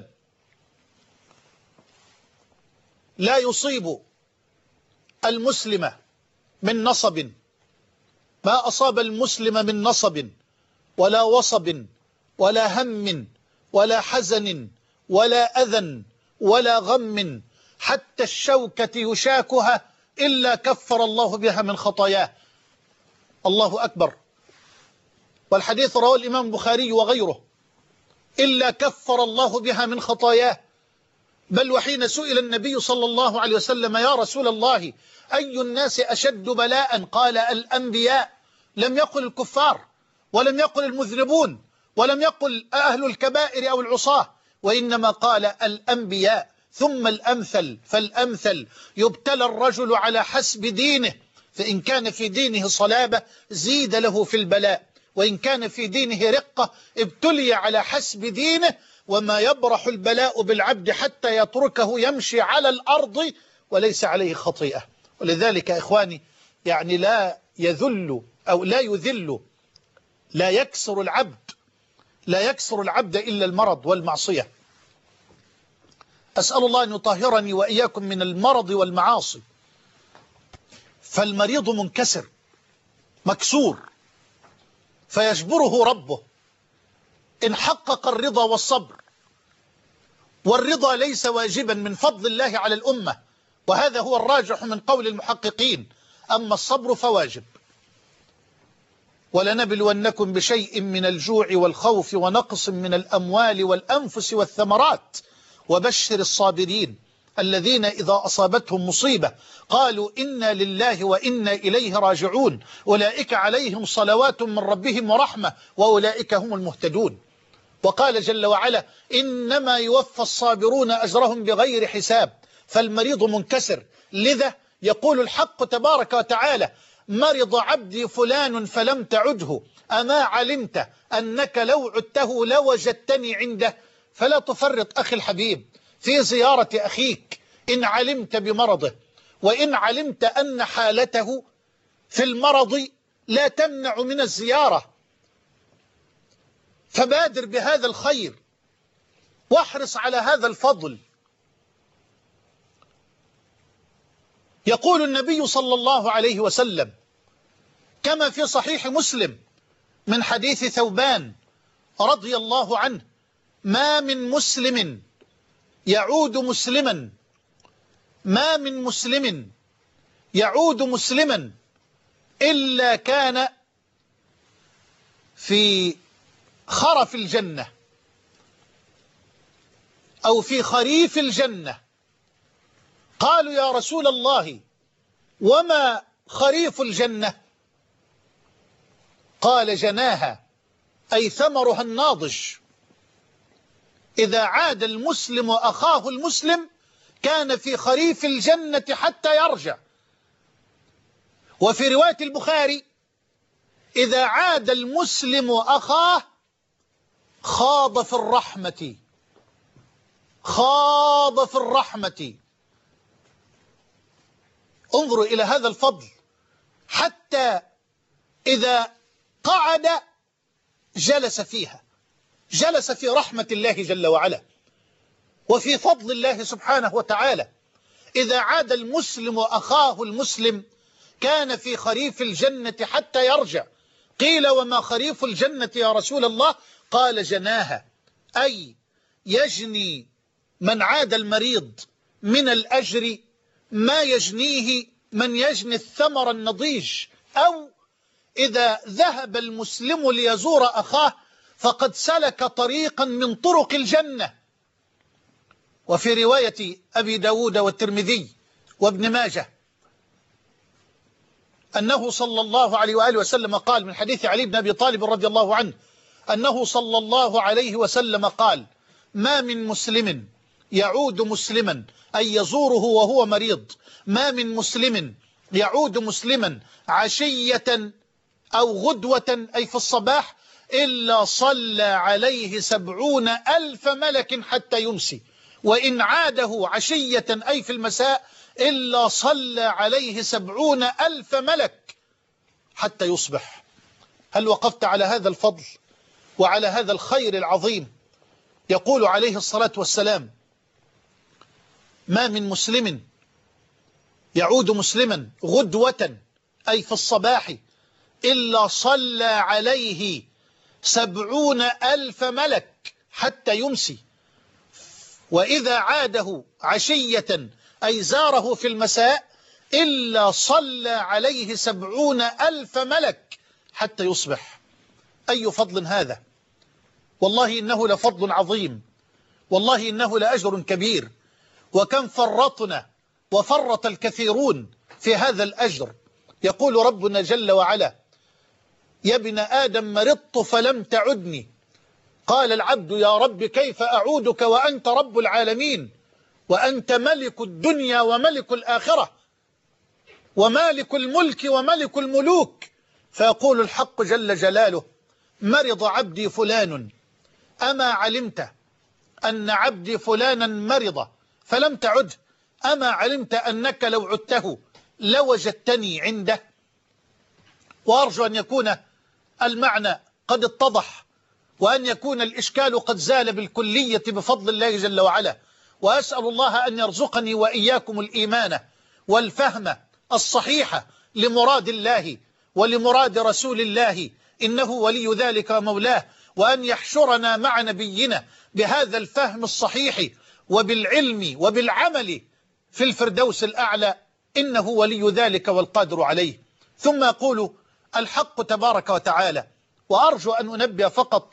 لا يصيب المسلم من نصب ما أصاب المسلم من نصب ولا وصب ولا هم ولا حزن ولا أذى ولا غم حتى الشوكة يشاكها إلا كفر الله بها من خطاياه. الله أكبر. والحديث رواه الإمام البخاري وغيره: إلا كفر الله بها من خطاياه. بل وحين سئل النبي صلى الله عليه وسلم: يا رسول الله، أي الناس أشد بلاء؟ قال: الأنبياء. لم يقل الكفار، ولم يقل المذنبون، ولم يقل أهل الكبائر أو العصاة، وإنما قال الأنبياء. ثم الأمثل فالأمثل، يبتلى الرجل على حسب دينه، فإن كان في دينه صلابة زيد له في البلاء، وإن كان في دينه رقة ابتلي على حسب دينه. وما يبرح البلاء بالعبد حتى يتركه يمشي على الأرض وليس عليه خطيئة. ولذلك إخواني، يعني لا يذل أو لا يذل لا يكسر العبد لا يكسر العبد إلا المرض والمعصية. أسأل الله أن يطهرني وإياكم من المرض والمعاصي. فالمريض منكسر مكسور فيجبره ربه إن حقق الرضا والصبر، والرضا ليس واجبا من فضل الله على الأمة، وهذا هو الراجح من قول المحققين، أما الصبر فواجب. ولنبلونكم بشيء من الجوع والخوف ونقص من الأموال والأنفس والثمرات وبشر الصابرين الذين إذا أصابتهم مصيبة قالوا إنا لله وإنا إليه راجعون أولئك عليهم صلوات من ربهم ورحمة وأولئك هم المهتدون. وقال جل وعلا إنما يوفى الصابرون أجرهم بغير حساب. فالمريض منكسر، لذا يقول الحق تبارك وتعالى مرض عبدي فلان فلم تعده أما علمت أنك لو عدته لوجدتني عنده. فلا تفرط أخي الحبيب في زيارة أخيك إن علمت بمرضه، وإن علمت أن حالته في المرض لا تمنع من الزيارة، فبادر بهذا الخير واحرص على هذا الفضل. يقول النبي صلى الله عليه وسلم كما في صحيح مسلم من حديث ثوبان رضي الله عنه ما من مسلم يعود مسلما ما من مسلم يعود مسلما إلا كان في خرف الجنة أو في خريف الجنة. قالوا يا رسول الله وما خريف الجنة؟ قال جناها أي ثمرها الناضج. إذا عاد المسلم أخاه المسلم كان في خريف الجنة حتى يرجع. وفي رواية البخاري إذا عاد المسلم أخاه خاض في الرحمة خاض في الرحمة. انظروا إلى هذا الفضل، حتى إذا قعد جلس فيها، جلس في رحمة الله جل وعلا وفي فضل الله سبحانه وتعالى. إذا عاد المسلم أخاه المسلم كان في خريف الجنة حتى يرجع. قيل وما خريف الجنة يا رسول الله؟ قال جناها أي يجني من عاد المريض من الأجر ما يجنيه من يجني الثمر النضيج. أو إذا ذهب المسلم ليزور أخاه فقد سلك طريقا من طرق الجنة. وفي رواية أبي داود والترمذي وابن ماجه أنه صلى الله عليه وآله وسلم قال من حديث علي بن أبي طالب رضي الله عنه أنه صلى الله عليه وسلم قال ما من مسلم يعود مسلما أي يزوره وهو مريض، ما من مسلم يعود مسلما عشية أو غدوة أي في الصباح إلا صلى عليه سبعون ألف ملك حتى يمسي، وإن عاده عشية أي في المساء إلا صلى عليه سبعون ألف ملك حتى يصبح. هل وقفت على هذا الفضل وعلى هذا الخير العظيم؟ يقول عليه الصلاة والسلام ما من مسلم يعود مسلما غدوة أي في الصباح إلا صلى عليه سبعون ألف ملك حتى يمسي، وإذا عاده عشية أي زاره في المساء إلا صلى عليه سبعون ألف ملك حتى يصبح. أي فضل هذا! والله إنه لفضل عظيم، والله إنه لأجر كبير، وكم فرطنا وفرط الكثيرون في هذا الأجر. يقول ربنا جل وعلا يا ابن آدم مرضت فلم تعدني. قال العبد يا رب كيف أعودك وأنت رب العالمين وأنت ملك الدنيا وملك الآخرة ومالك الملك وملك الملوك. فيقول الحق جل جلاله مرض عبدي فلان أما علمت أن عبدي فلانا مرض فلم تعده أما علمت أنك لو عدته لوجدتني عنده. وأرجو أن يكون المعنى قد اتضح، وأن يكون الإشكال قد زال بالكلية بفضل الله جل وعلا. وأسأل الله أن يرزقني وإياكم الإيمان والفهم الصحيح لمراد الله ولمراد رسول الله، إنه ولي ذلك ومولاه، وأن يحشرنا مع نبينا بهذا الفهم الصحيح وبالعلم وبالعمل في الفردوس الأعلى، إنه ولي ذلك والقادر عليه. ثم يقول الحق تبارك وتعالى، وأرجو أن أنبه فقط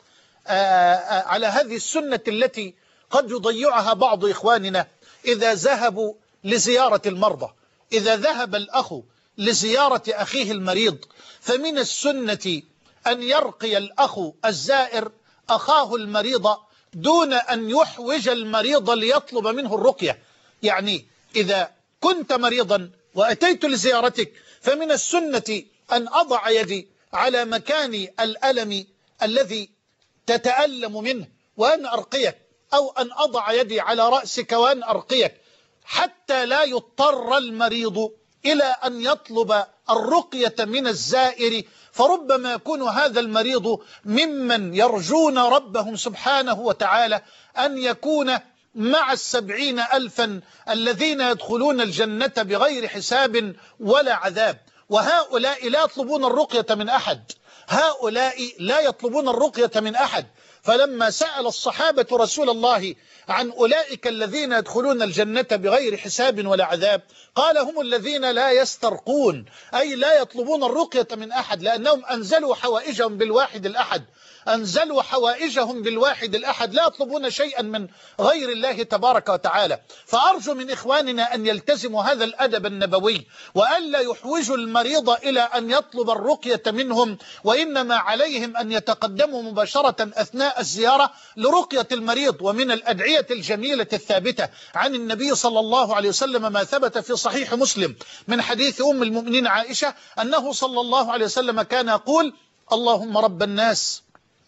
على هذه السنة التي قد يضيعها بعض إخواننا إذا ذهبوا لزيارة المرضى. إذا ذهب الأخ لزيارة أخيه المريض، فمن السنة أن يرقي الأخ الزائر أخاه المريض دون أن يحوج المريض ليطلب منه الرقية. يعني إذا كنت مريضا وأتيت لزيارتك، فمن السنة أن أضع يدي على مكان الألم الذي تتألم منه وأن أرقيك، أو أن أضع يدي على رأسك وأن أرقيك، حتى لا يضطر المريض إلى أن يطلب الرقية من الزائر، فربما يكون هذا المريض ممن يرجون ربهم سبحانه وتعالى أن يكون مع السبعين ألفا الذين يدخلون الجنة بغير حساب ولا عذاب. وهؤلاء لا يطلبون الرقية من أحد، هؤلاء لا يطلبون الرقية من أحد. فلما سأل الصحابة رسول الله عن أولئك الذين يدخلون الجنة بغير حساب ولا عذاب، قال هم الذين لا يسترقون، أي لا يطلبون الرقية من أحد، لأنهم أنزلوا حوائجهم بالواحد الأحد، أنزلوا حوائجهم بالواحد الأحد، لا يطلبون شيئا من غير الله تبارك وتعالى. فأرجو من إخواننا أن يلتزموا هذا الأدب النبوي، وألا يحوجوا المريض إلى أن يطلب الرقية منهم، وإنما عليهم أن يتقدموا مباشرة أثناء الزيارة لرقية المريض. ومن الأدعية الجميلة الثابتة عن النبي صلى الله عليه وسلم ما ثبت في صحيح مسلم من حديث أم المؤمنين عائشة أنه صلى الله عليه وسلم كان يقول: اللهم رب الناس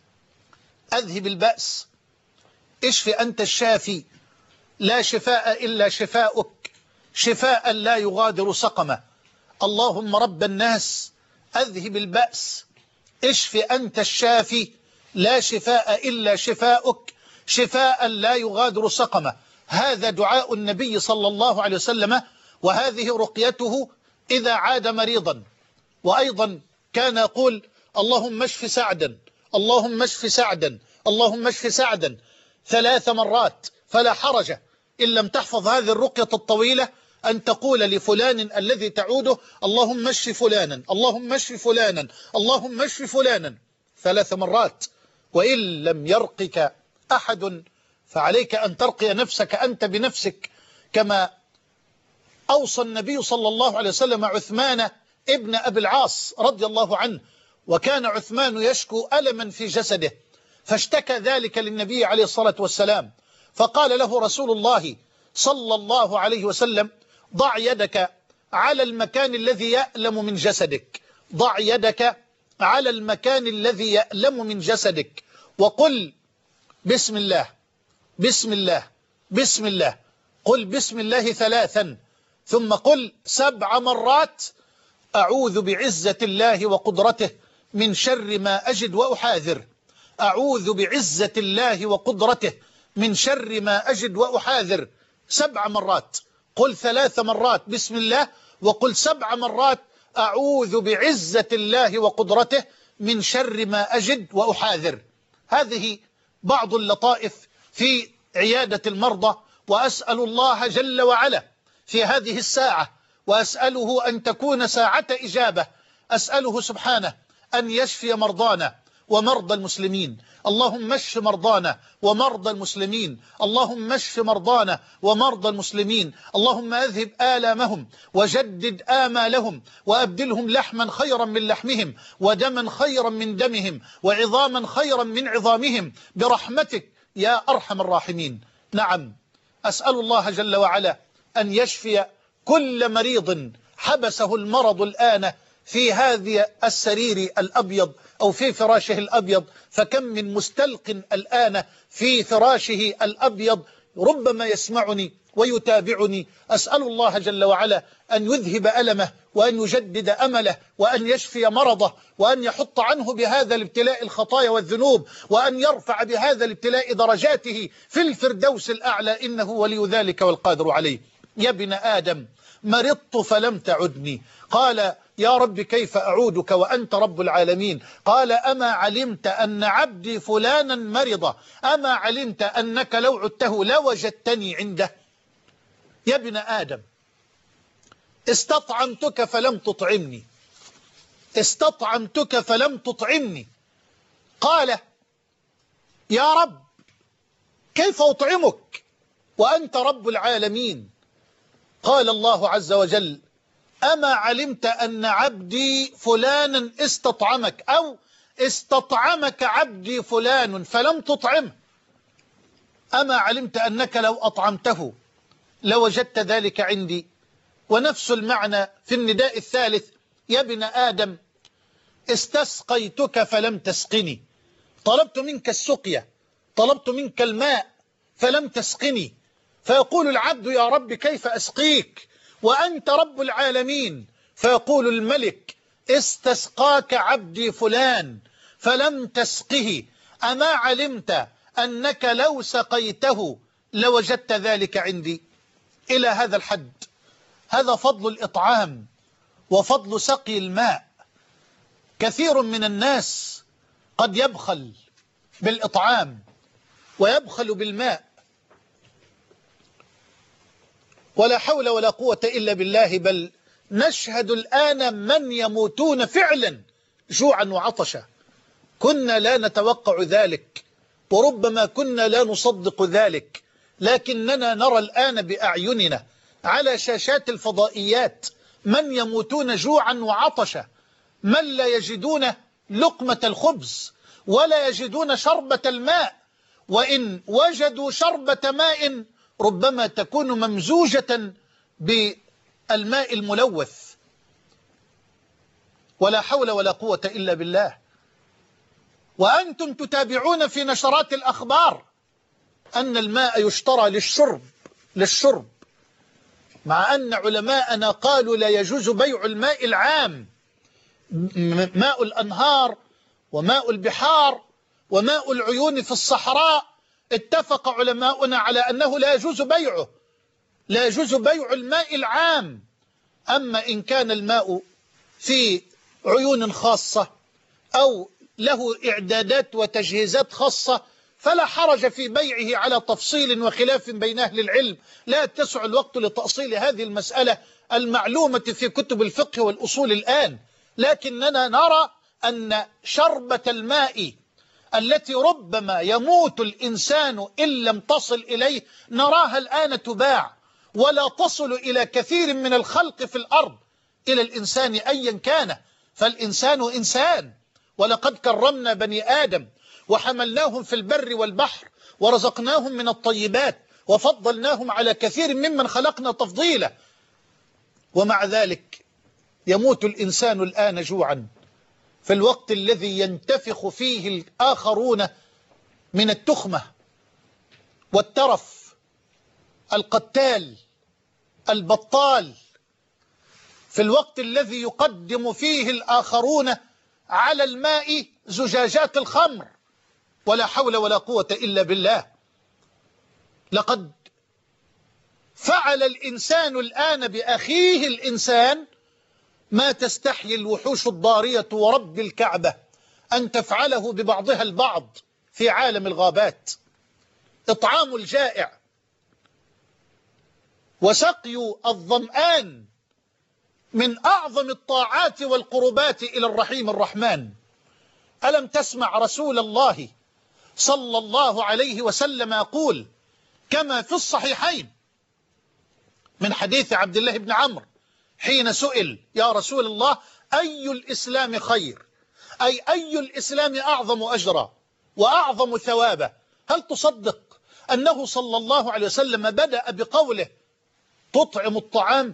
أذهب البأس، اشف أنت الشافي، لا شفاء إلا شفاؤك، شفاء لا يغادر سقما. اللهم رب الناس أذهب البأس، اشف أنت الشافي، لا شفاء إلا شفاؤك، شفاء لا يغادر سقما. هذا دعاء النبي صلى الله عليه وسلم، وهذه رقيته إذا عاد مريضا. وأيضا كان يقول: اللهم اشف سعدا، اللهم اشف سعدا، اللهم اشف سعدا ثلاث مرات. فلا حرج إن لم تحفظ هذه الرقية الطويلة أن تقول لفلان الذي تعوده: اللهم اشف فلانا، اللهم اشف فلانا، اللهم اشف فلانا ثلاث مرات. وإن لم يرقك أحد فعليك أن ترقي نفسك أنت بنفسك، كما أوصى النبي صلى الله عليه وسلم عثمان ابن أبي العاص رضي الله عنه. وكان عثمان يشكو ألما في جسده، فاشتكى ذلك للنبي عليه الصلاة والسلام، فقال له رسول الله صلى الله عليه وسلم: ضع يدك على المكان الذي يألم من جسدك، ضع يدك على المكان الذي يألم من جسدك، وقل بسم الله، بسم الله، بسم الله. قل بسم الله ثلاثا، ثم قل سبع مرات: أعوذ بعزة الله وقدرته من شر ما أجد وأحاذر، أعوذ بعزة الله وقدرته من شر ما أجد وأحاذر. سبع مرات. قل ثلاث مرات بسم الله، وقل سبع مرات أعوذ بعزة الله وقدرته من شر ما أجد وأحاذر. هذه بعض اللطائف في عيادة المرضى. وأسأل الله جل وعلا في هذه الساعة، وأسأله أن تكون ساعة إجابة، أسأله سبحانه أن يشفي مرضانا ومرضى المسلمين. اللهم اشف مرضانا ومرضى المسلمين، اللهم اشف مرضانا ومرضى المسلمين. اللهم أذهب آلامهم وجدد آمالهم، وأبدلهم لحما خيرا من لحمهم، ودما خيرا من دمهم، وعظاما خيرا من عظامهم، برحمتك يا أرحم الراحمين. نعم، أسأل الله جل وعلا أن يشفي كل مريض حبسه المرض الآن في هذه السرير الأبيض أو في فراشه الأبيض. فكم من مستلق الآن في فراشه الأبيض ربما يسمعني ويتابعني. أسأل الله جل وعلا أن يذهب ألمه وأن يجدد أمله وأن يشفي مرضه وأن يحط عنه بهذا الابتلاء الخطايا والذنوب وأن يرفع بهذا الابتلاء درجاته في الفردوس الأعلى، إنه ولي ذلك والقادر عليه. يا ابن آدم مرضت فلم تعدني. قال يا رب كيف أعودك وأنت رب العالمين؟ قال أما علمت أن عبدي فلانا مرض؟ أما علمت أنك لو عدته لوجدتني عنده؟ يا ابن آدم استطعمتك فلم تطعمني، استطعمتك فلم تطعمني. قال يا رب كيف أطعمك وأنت رب العالمين؟ قال الله عز وجل أما علمت أن عبدي فلانا استطعمك، أو استطعمك عبدي فلان فلم تطعمه؟ أما علمت أنك لو أطعمته لوجدت ذلك عندي؟ ونفس المعنى في النداء الثالث يا ابن آدم استسقيتك فلم تسقني، طلبت منك السقيا، طلبت منك الماء فلم تسقني. فيقول العبد يا رب كيف أسقيك وأنت رب العالمين؟ فيقول الملك استسقاك عبدي فلان فلم تسقه، أما علمت أنك لو سقيته لوجدت ذلك عندي؟ إلى هذا الحد. هذا فضل الإطعام وفضل سقي الماء. كثير من الناس قد يبخل بالإطعام ويبخل بالماء، ولا حول ولا قوة إلا بالله، بل نشهد الآن من يموتون فعلا جوعا وعطشا. كنا لا نتوقع ذلك وربما كنا لا نصدق ذلك، لكننا نرى الآن بأعيننا على شاشات الفضائيات من يموتون جوعا وعطشا، من لا يجدون لقمة الخبز ولا يجدون شربة الماء، وإن وجدوا شربة ماء ربما تكون ممزوجة بالماء الملوث. ولا حول ولا قوة إلا بالله. وأنتم تتابعون في نشرات الأخبار أن الماء يشترى للشرب للشرب مع أن علماءنا قالوا لا يجوز بيع الماء العام، ماء الأنهار وماء البحار وماء العيون في الصحراء اتفق علماؤنا على أنه لا يجوز بيعه، لا يجوز بيع الماء العام. أما إن كان الماء في عيون خاصة أو له إعدادات وتجهيزات خاصة فلا حرج في بيعه على تفصيل وخلاف بين أهل العلم، لا يتسع الوقت لتأصيل هذه المسألة المعلومة في كتب الفقه والأصول الآن. لكننا نرى أن شربة الماء التي ربما يموت الإنسان إن لم تصل إليه نراها الآن تباع، ولا تصل إلى كثير من الخلق في الأرض، إلى الإنسان أيا كان، فالإنسان إنسان. ولقد كرمنا بني آدم وحملناهم في البر والبحر ورزقناهم من الطيبات وفضلناهم على كثير ممن خلقنا تفضيلا، ومع ذلك يموت الإنسان الآن جوعا في الوقت الذي ينتفخ فيه الآخرون من التخمة والترف، القتال البطال، في الوقت الذي يقدم فيه الآخرون على الماء زجاجات الخمر. ولا حول ولا قوة إلا بالله. لقد فعل الإنسان الآن بأخيه الإنسان ما تستحيي الوحوش الضارية ورب الكعبة أن تفعله ببعضها البعض في عالم الغابات. إطعام الجائع وسقي الظمآن من أعظم الطاعات والقربات إلى الرحيم الرحمن. ألم تسمع رسول الله صلى الله عليه وسلم يقول كما في الصحيحين من حديث عبد الله بن عمرو حين سئل يا رسول الله أي الإسلام خير، أي أي الإسلام أعظم أجرا وأعظم ثوابا، هل تصدق أنه صلى الله عليه وسلم بدأ بقوله تطعم الطعام،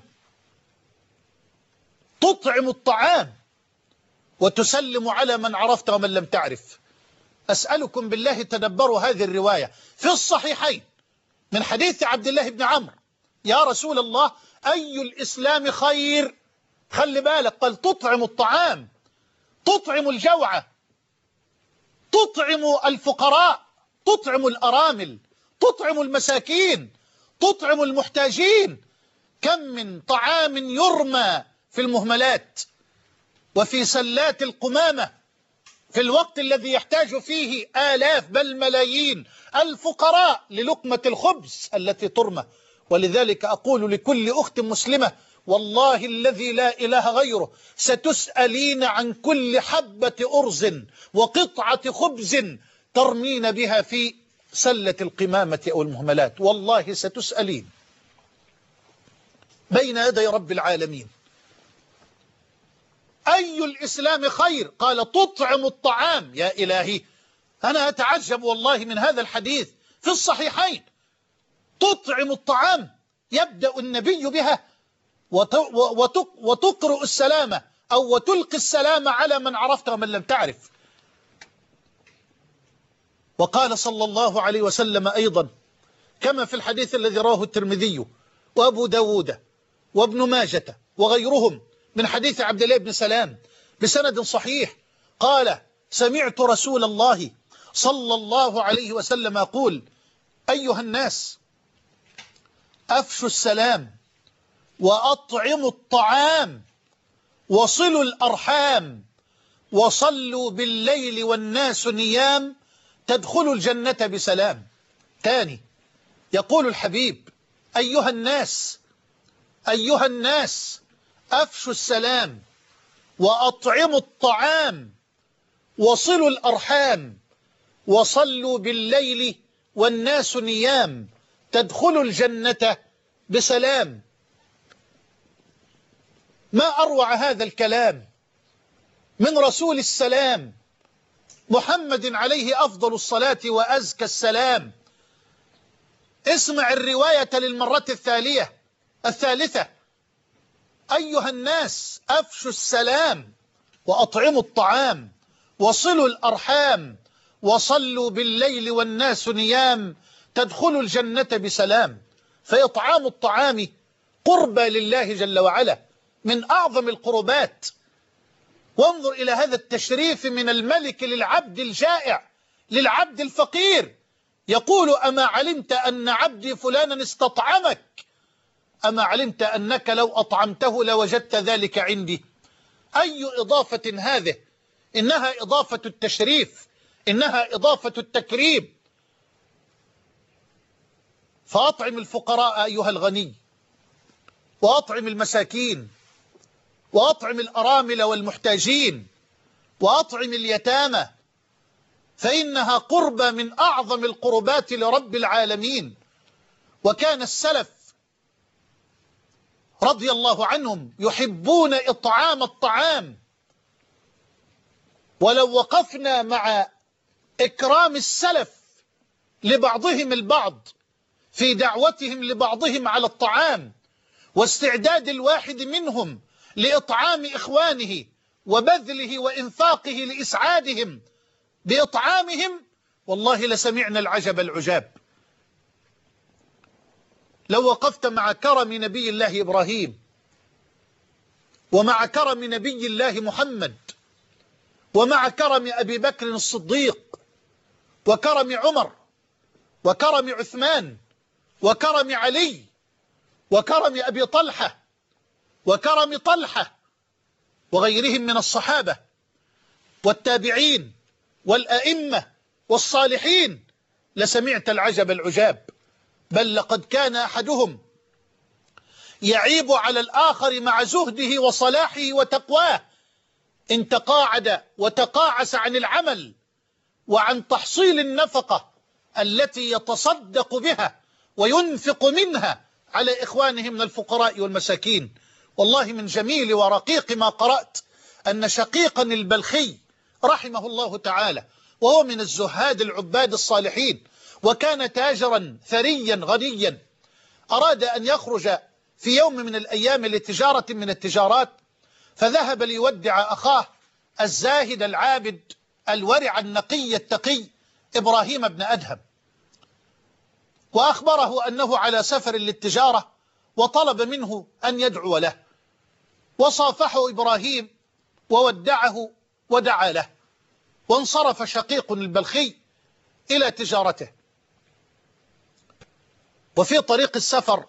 تطعم الطعام وتسلم على من عرفت ومن لم تعرف. أسألكم بالله تدبروا هذه الرواية في الصحيحين من حديث عبد الله بن عمرو يا رسول الله أي الإسلام خير؟ خلي بالك، قال تطعم الطعام، تطعم الجوعى، تطعم الفقراء، تطعم الأرامل، تطعم المساكين، تطعم المحتاجين. كم من طعام يرمى في المهملات وفي سلات القمامة في الوقت الذي يحتاج فيه آلاف بل ملايين الفقراء للقمة الخبز التي ترمى. ولذلك أقول لكل أخت مسلمة والله الذي لا إله غيره ستسألين عن كل حبة أرز وقطعة خبز ترمين بها في سلة القمامة أو المهملات، والله ستسألين بين يدي رب العالمين. أي الإسلام خير؟ قال تطعم الطعام. يا إلهي، أنا أتعجب والله من هذا الحديث في الصحيحين. تطعم الطعام، يبدأ النبي بها وتقرأ السلام أو وتلقي السلام على من عرفت ومن لم تعرف. وقال صلى الله عليه وسلم أيضا كما في الحديث الذي رواه الترمذي وأبو داود وابن ماجة وغيرهم من حديث عبد الله بن سلام بسند صحيح، قال سمعت رسول الله صلى الله عليه وسلم يقول أيها الناس أفشوا السلام وأطعموا الطعام وصلوا الأرحام وصلوا بالليل والناس نيام تدخلوا الجنة بسلام. تاني يقول الحبيب أيها الناس أيها الناس أفشوا السلام وأطعموا الطعام وصلوا الأرحام وصلوا بالليل والناس نيام تدخلوا الجنة بسلام. ما أروع هذا الكلام من رسول السلام محمد عليه أفضل الصلاة وأزكى السلام. اسمع الرواية للمرة الثالثة الثالثة أيها الناس أفشوا السلام وأطعموا الطعام وصلوا الأرحام وصلوا بالليل والناس نيام تدخلوا الجنة بسلام. فإطعام الطعام قربى لله جل وعلا من أعظم القربات. وانظر إلى هذا التشريف من الملك للعبد الجائع للعبد الفقير، يقول أما علمت أن عبدي فلانا استطعمك؟ أما علمت أنك لو أطعمته لوجدت ذلك عندي؟ أي إضافة هذه؟ إنها إضافة التشريف، إنها إضافة التكريم. فأطعم الفقراء أيها الغني، وأطعم المساكين، وأطعم الأرامل والمحتاجين، وأطعم اليتامى، فإنها قربة من أعظم القربات لرب العالمين. وكان السلف رضي الله عنهم يحبون إطعام الطعام. ولو وقفنا مع إكرام السلف لبعضهم البعض في دعوتهم لبعضهم على الطعام واستعداد الواحد منهم لإطعام إخوانه وبذله وإنفاقه لإسعادهم بإطعامهم، والله لسمعنا العجب العجاب. لو وقفت مع كرم نبي الله إبراهيم ومع كرم نبي الله محمد ومع كرم أبي بكر الصديق وكرم عمر وكرم عثمان وكرم علي وكرم أبي طلحة وكرم طلحة وغيرهم من الصحابة والتابعين والأئمة والصالحين، لسمعت العجب العجاب. بل لقد كان أحدهم يعيب على الآخر مع زهده وصلاحه وتقواه إن تقاعد وتقاعس عن العمل وعن تحصيل النفقة التي يتصدق بها وينفق منها على إخوانه من الفقراء والمساكين. والله من جميل ورقيق ما قرأت أن شقيقا البلخي رحمه الله تعالى، وهو من الزهاد العباد الصالحين وكان تاجرا ثريا غنيا، أراد أن يخرج في يوم من الأيام لتجارة من التجارات، فذهب ليودع أخاه الزاهد العابد الورع النقي التقي إبراهيم بن أدهم، وأخبره أنه على سفر للتجارة وطلب منه أن يدعو له، وصافحه إبراهيم وودعه ودعا له، وانصرف شقيق البلخي إلى تجارته. وفي طريق السفر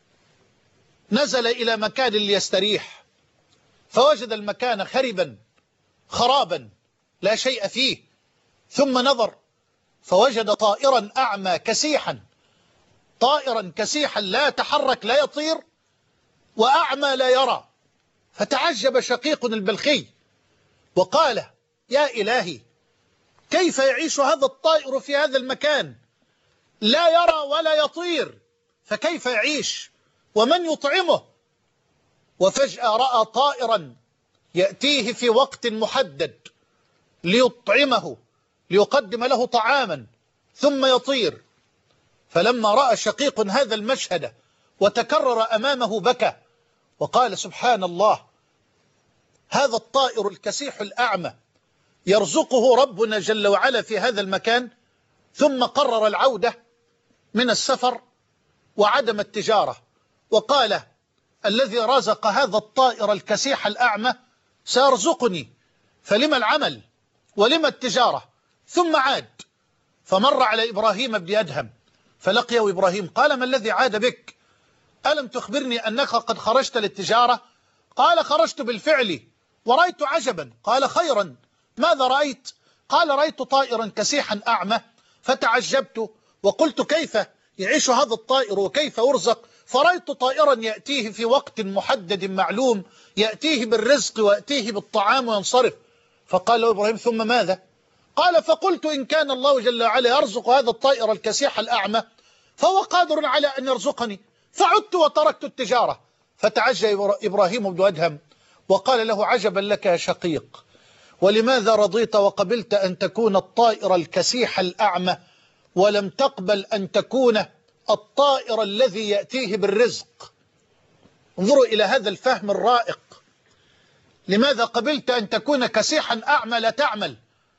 نزل إلى مكان ليستريح، فوجد المكان خربا خرابا لا شيء فيه، ثم نظر فوجد طائرا أعمى كسيحا، طائرا كسيحا لا يتحرك لا يطير، وأعمى لا يرى. فتعجب شقيق البلخي وقال: يا إلهي، كيف يعيش هذا الطائر في هذا المكان؟ لا يرى ولا يطير، فكيف يعيش؟ ومن يطعمه؟ وفجأة رأى طائرا يأتيه في وقت محدد ليطعمه، ليقدم له طعاما، ثم يطير. فلما رأى شقيق هذا المشهد وتكرر أمامه بكى وقال: سبحان الله، هذا الطائر الكسيح الأعمى يرزقه ربنا جل وعلا في هذا المكان، ثم قرر العودة من السفر وعدم التجارة، وقال: الذي رزق هذا الطائر الكسيح الأعمى سيرزقني، فلما العمل ولما التجارة؟ ثم عاد فمر على إبراهيم بن أدهم فلقيه إبراهيم، قال: ما الذي عاد بك؟ ألم تخبرني أنك قد خرجت للتجارة؟ قال: خرجت بالفعل ورأيت عجبا. قال: خيرا، ماذا رأيت؟ قال: رأيت طائرا كسيحا أعمى فتعجبت وقلت كيف يعيش هذا الطائر وكيف يرزق؟ فرأيت طائرا يأتيه في وقت محدد معلوم، يأتيه بالرزق ويأتيه بالطعام وينصرف. فقال له إبراهيم: ثم ماذا؟ قال: فقلت إن كان الله جل وعلا يرزق هذا الطائر الكسيح الأعمى فهو قادر على أن يرزقني، فعدت وتركت التجارة. فتعجب إبراهيم بن أدهم وقال له: عجبا لك يا شقيق، ولماذا رضيت وقبلت أن تكون الطائر الكسيح الأعمى ولم تقبل أن تكون الطائر الذي يأتيه بالرزق؟ انظروا إلى هذا الفهم الرائق. لماذا قبلت أن تكون كسيحا أعمى لا تعمل؟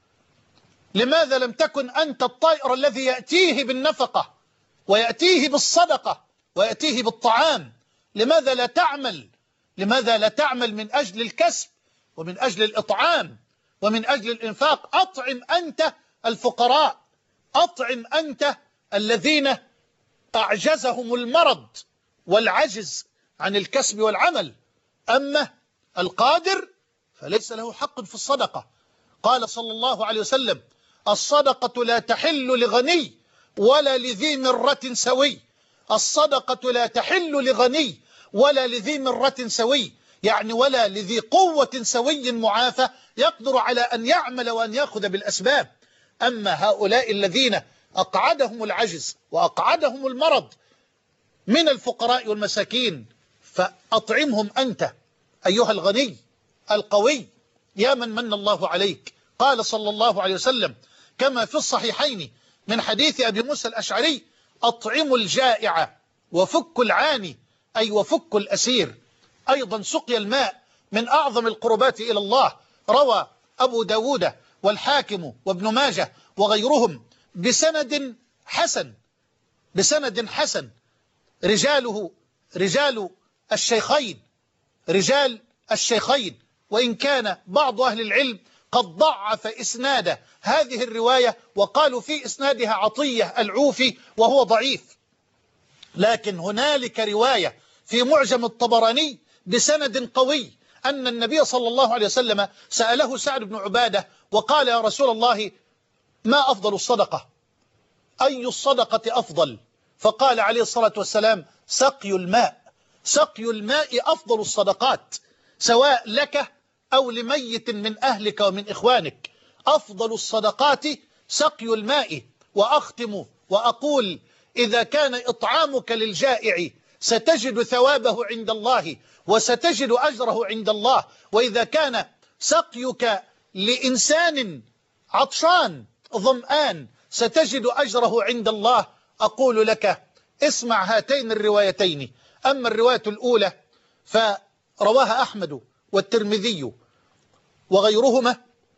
لماذا لم تكن أنت الطائر الذي يأتيه بالنفقة ويأتيه بالصدقة ويأتيه بالطعام؟ لماذا لا تعمل؟ لماذا لا تعمل من أجل الكسب ومن أجل الإطعام ومن أجل الإنفاق؟ أطعم أنت الفقراء، أطعم أنت الذين أعجزهم المرض والعجز عن الكسب والعمل. أما القادر فليس له حق في الصدقة. قال صلى الله عليه وسلم: الصدقة لا تحل لغني ولا لذي مرة سوي. الصدقة لا تحل لغني ولا لذي مرة سوي، يعني ولا لذي قوة سوي معافى يقدر على أن يعمل وأن يأخذ بالأسباب. أما هؤلاء الذين أقعدهم العجز وأقعدهم المرض من الفقراء والمساكين فأطعمهم أنت أيها الغني القوي يا من من الله عليك. قال صلى الله عليه وسلم كما في الصحيحين من حديث أبي موسى الأشعري: أطعموا الجائع وفكوا العاني، أي وفكوا الأسير. أيضا سقي الماء من أعظم القربات إلى الله. روى أبو داود والحاكم وابن ماجه وغيرهم بسند حسن بسند حسن رجاله رجال الشيخين رجال الشيخين وإن كان بعض أهل العلم قد ضعف إسناد هذه الرواية وقالوا في إسنادها عطية العوفي وهو ضعيف، لكن هنالك رواية في معجم الطبراني بسند قوي أن النبي صلى الله عليه وسلم سأله سعد بن عبادة وقال: يا رسول الله، ما أفضل الصدقة؟ أي الصدقة أفضل؟ فقال عليه الصلاة والسلام: سقي الماء. سقي الماء أفضل الصدقات، سواء لك أو لميت من أهلك ومن إخوانك. أفضل الصدقات سقي الماء. وأختم وأقول: إذا كان إطعامك للجائع ستجد ثوابه عند الله وستجد أجره عند الله، وإذا كان سقيك لإنسان عطشان ظمآن ستجد أجره عند الله. أقول لك: اسمع هاتين الروايتين. أما الرواية الأولى فرواها أحمد والترمذي وغيرهما،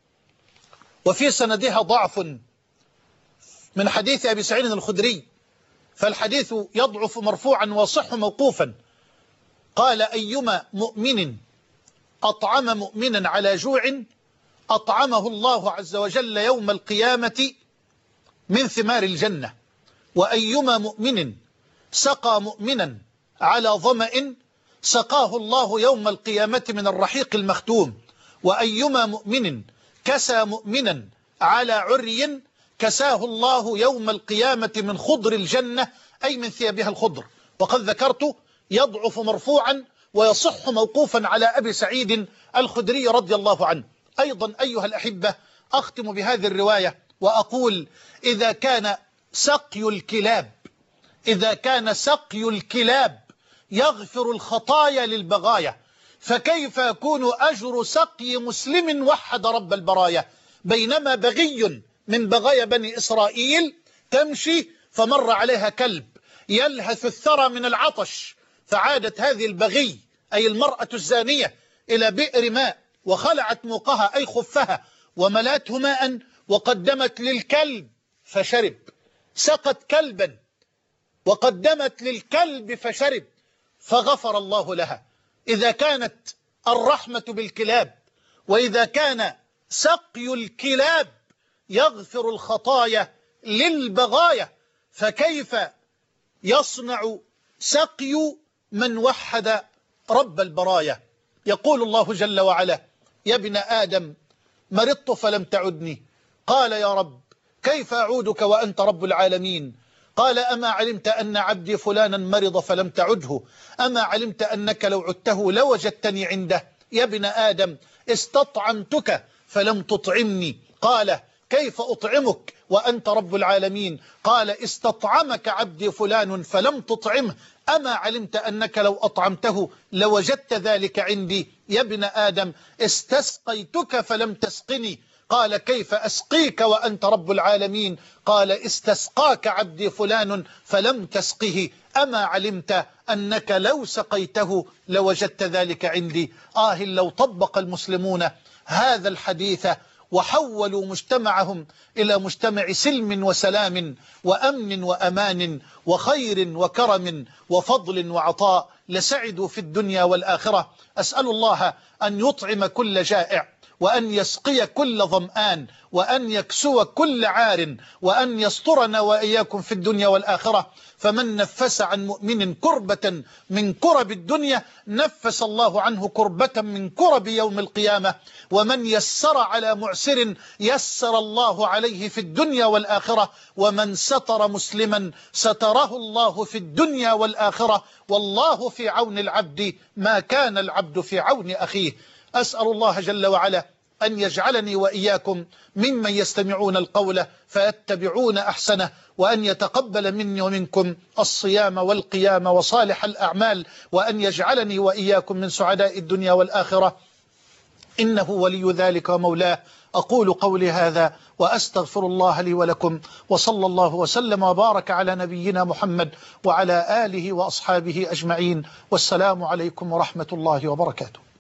وفي سندها ضعف من حديث أبي سعيد الخدري، فالحديث يضعف مرفوعا ويصح موقوفا. قال أيما مؤمن أطعم مؤمنا على جوع أطعمه الله عز وجل يوم القيامة من ثمار الجنة، وأيما مؤمن سقى مؤمنا على ظمأ سقاه الله يوم القيامة من الرحيق المختوم، وأيما مؤمن كسى مؤمنا على عري كساه الله يوم القيامة من خضر الجنة، أي من ثيابها الخضر. وقد ذكرت يضعف مرفوعا ويصح موقوفا على أبي سعيد الخدري رضي الله عنه. أيضا أيها الأحبة، أختم بهذه الرواية وأقول إذا كان سقي الكلاب إذا كان سقي الكلاب يغفر الخطايا للبغايا، فكيف يكون أجر سقي مسلم وحد رب البرايا؟ بينما بغي من بغايا بني إسرائيل تمشي فمر عليها كلب يلهث الثرى من العطش، فعادت هذه البغي أي المرأة الزانية إلى بئر ماء وخلعت موقها أي خفها وملاته ماء وقدمت للكلب فشرب. سقت كلبا وقدمت للكلب فشرب فغفر الله لها. إذا كانت الرحمة بالكلاب وإذا كان سقي الكلاب يغفر الخطايا للبغايا، فكيف يصنع سقي من وحد رب البرايا؟ يقول الله جل وعلا: يا ابن آدم مرضت فلم تعدني، قال يا رب كيف أعودك وأنت رب العالمين؟ قال أما علمت أن عبدي فلانا مرض فلم تعده؟ أما علمت أنك لو عدته لوجدتني عنده؟ يا ابن آدم استطعمتك فلم تطعمني، قال كيف أطعمك وأنت رب العالمين؟ قال استطعمك عبدي فلان فلم تطعمه، أما علمت أنك لو أطعمته لوجدت ذلك عندي؟ يا ابن آدم استسقيتك فلم تسقني، قال كيف أسقيك وأنت رب العالمين؟ قال استسقاك عبدي فلان فلم تسقه، أما علمت أنك لو سقيته لوجدت ذلك عندي؟ آه لو طبق المسلمون هذا الحديث وحولوا مجتمعهم إلى مجتمع سلم وسلام وأمن وأمان وخير وكرم وفضل وعطاء لسعدوا في الدنيا والآخرة. أسأل الله أن يطعم كل جائع، وأن يسقي كل ظمآن، وأن يكسو كل عار، وأن يسترنا وإياكم في الدنيا والآخرة. فمن نفس عن مؤمن كربة من كرب الدنيا نفس الله عنه كربة من كرب يوم القيامة. ومن يسر على معسر يسر الله عليه في الدنيا والآخرة. ومن ستر مسلما ستره الله في الدنيا والآخرة. والله في عون العبد ما كان العبد في عون أخيه. أسأل الله جل وعلا أن يجعلني وإياكم ممن يستمعون القول فيتبعون أحسنه، وأن يتقبل مني ومنكم الصيام والقيام وصالح الأعمال، وأن يجعلني وإياكم من سعداء الدنيا والآخرة، إنه ولي ذلك ومولاه. أقول قولي هذا وأستغفر الله لي ولكم، وصلى الله وسلم وبارك على نبينا محمد وعلى آله وأصحابه أجمعين، والسلام عليكم ورحمة الله وبركاته.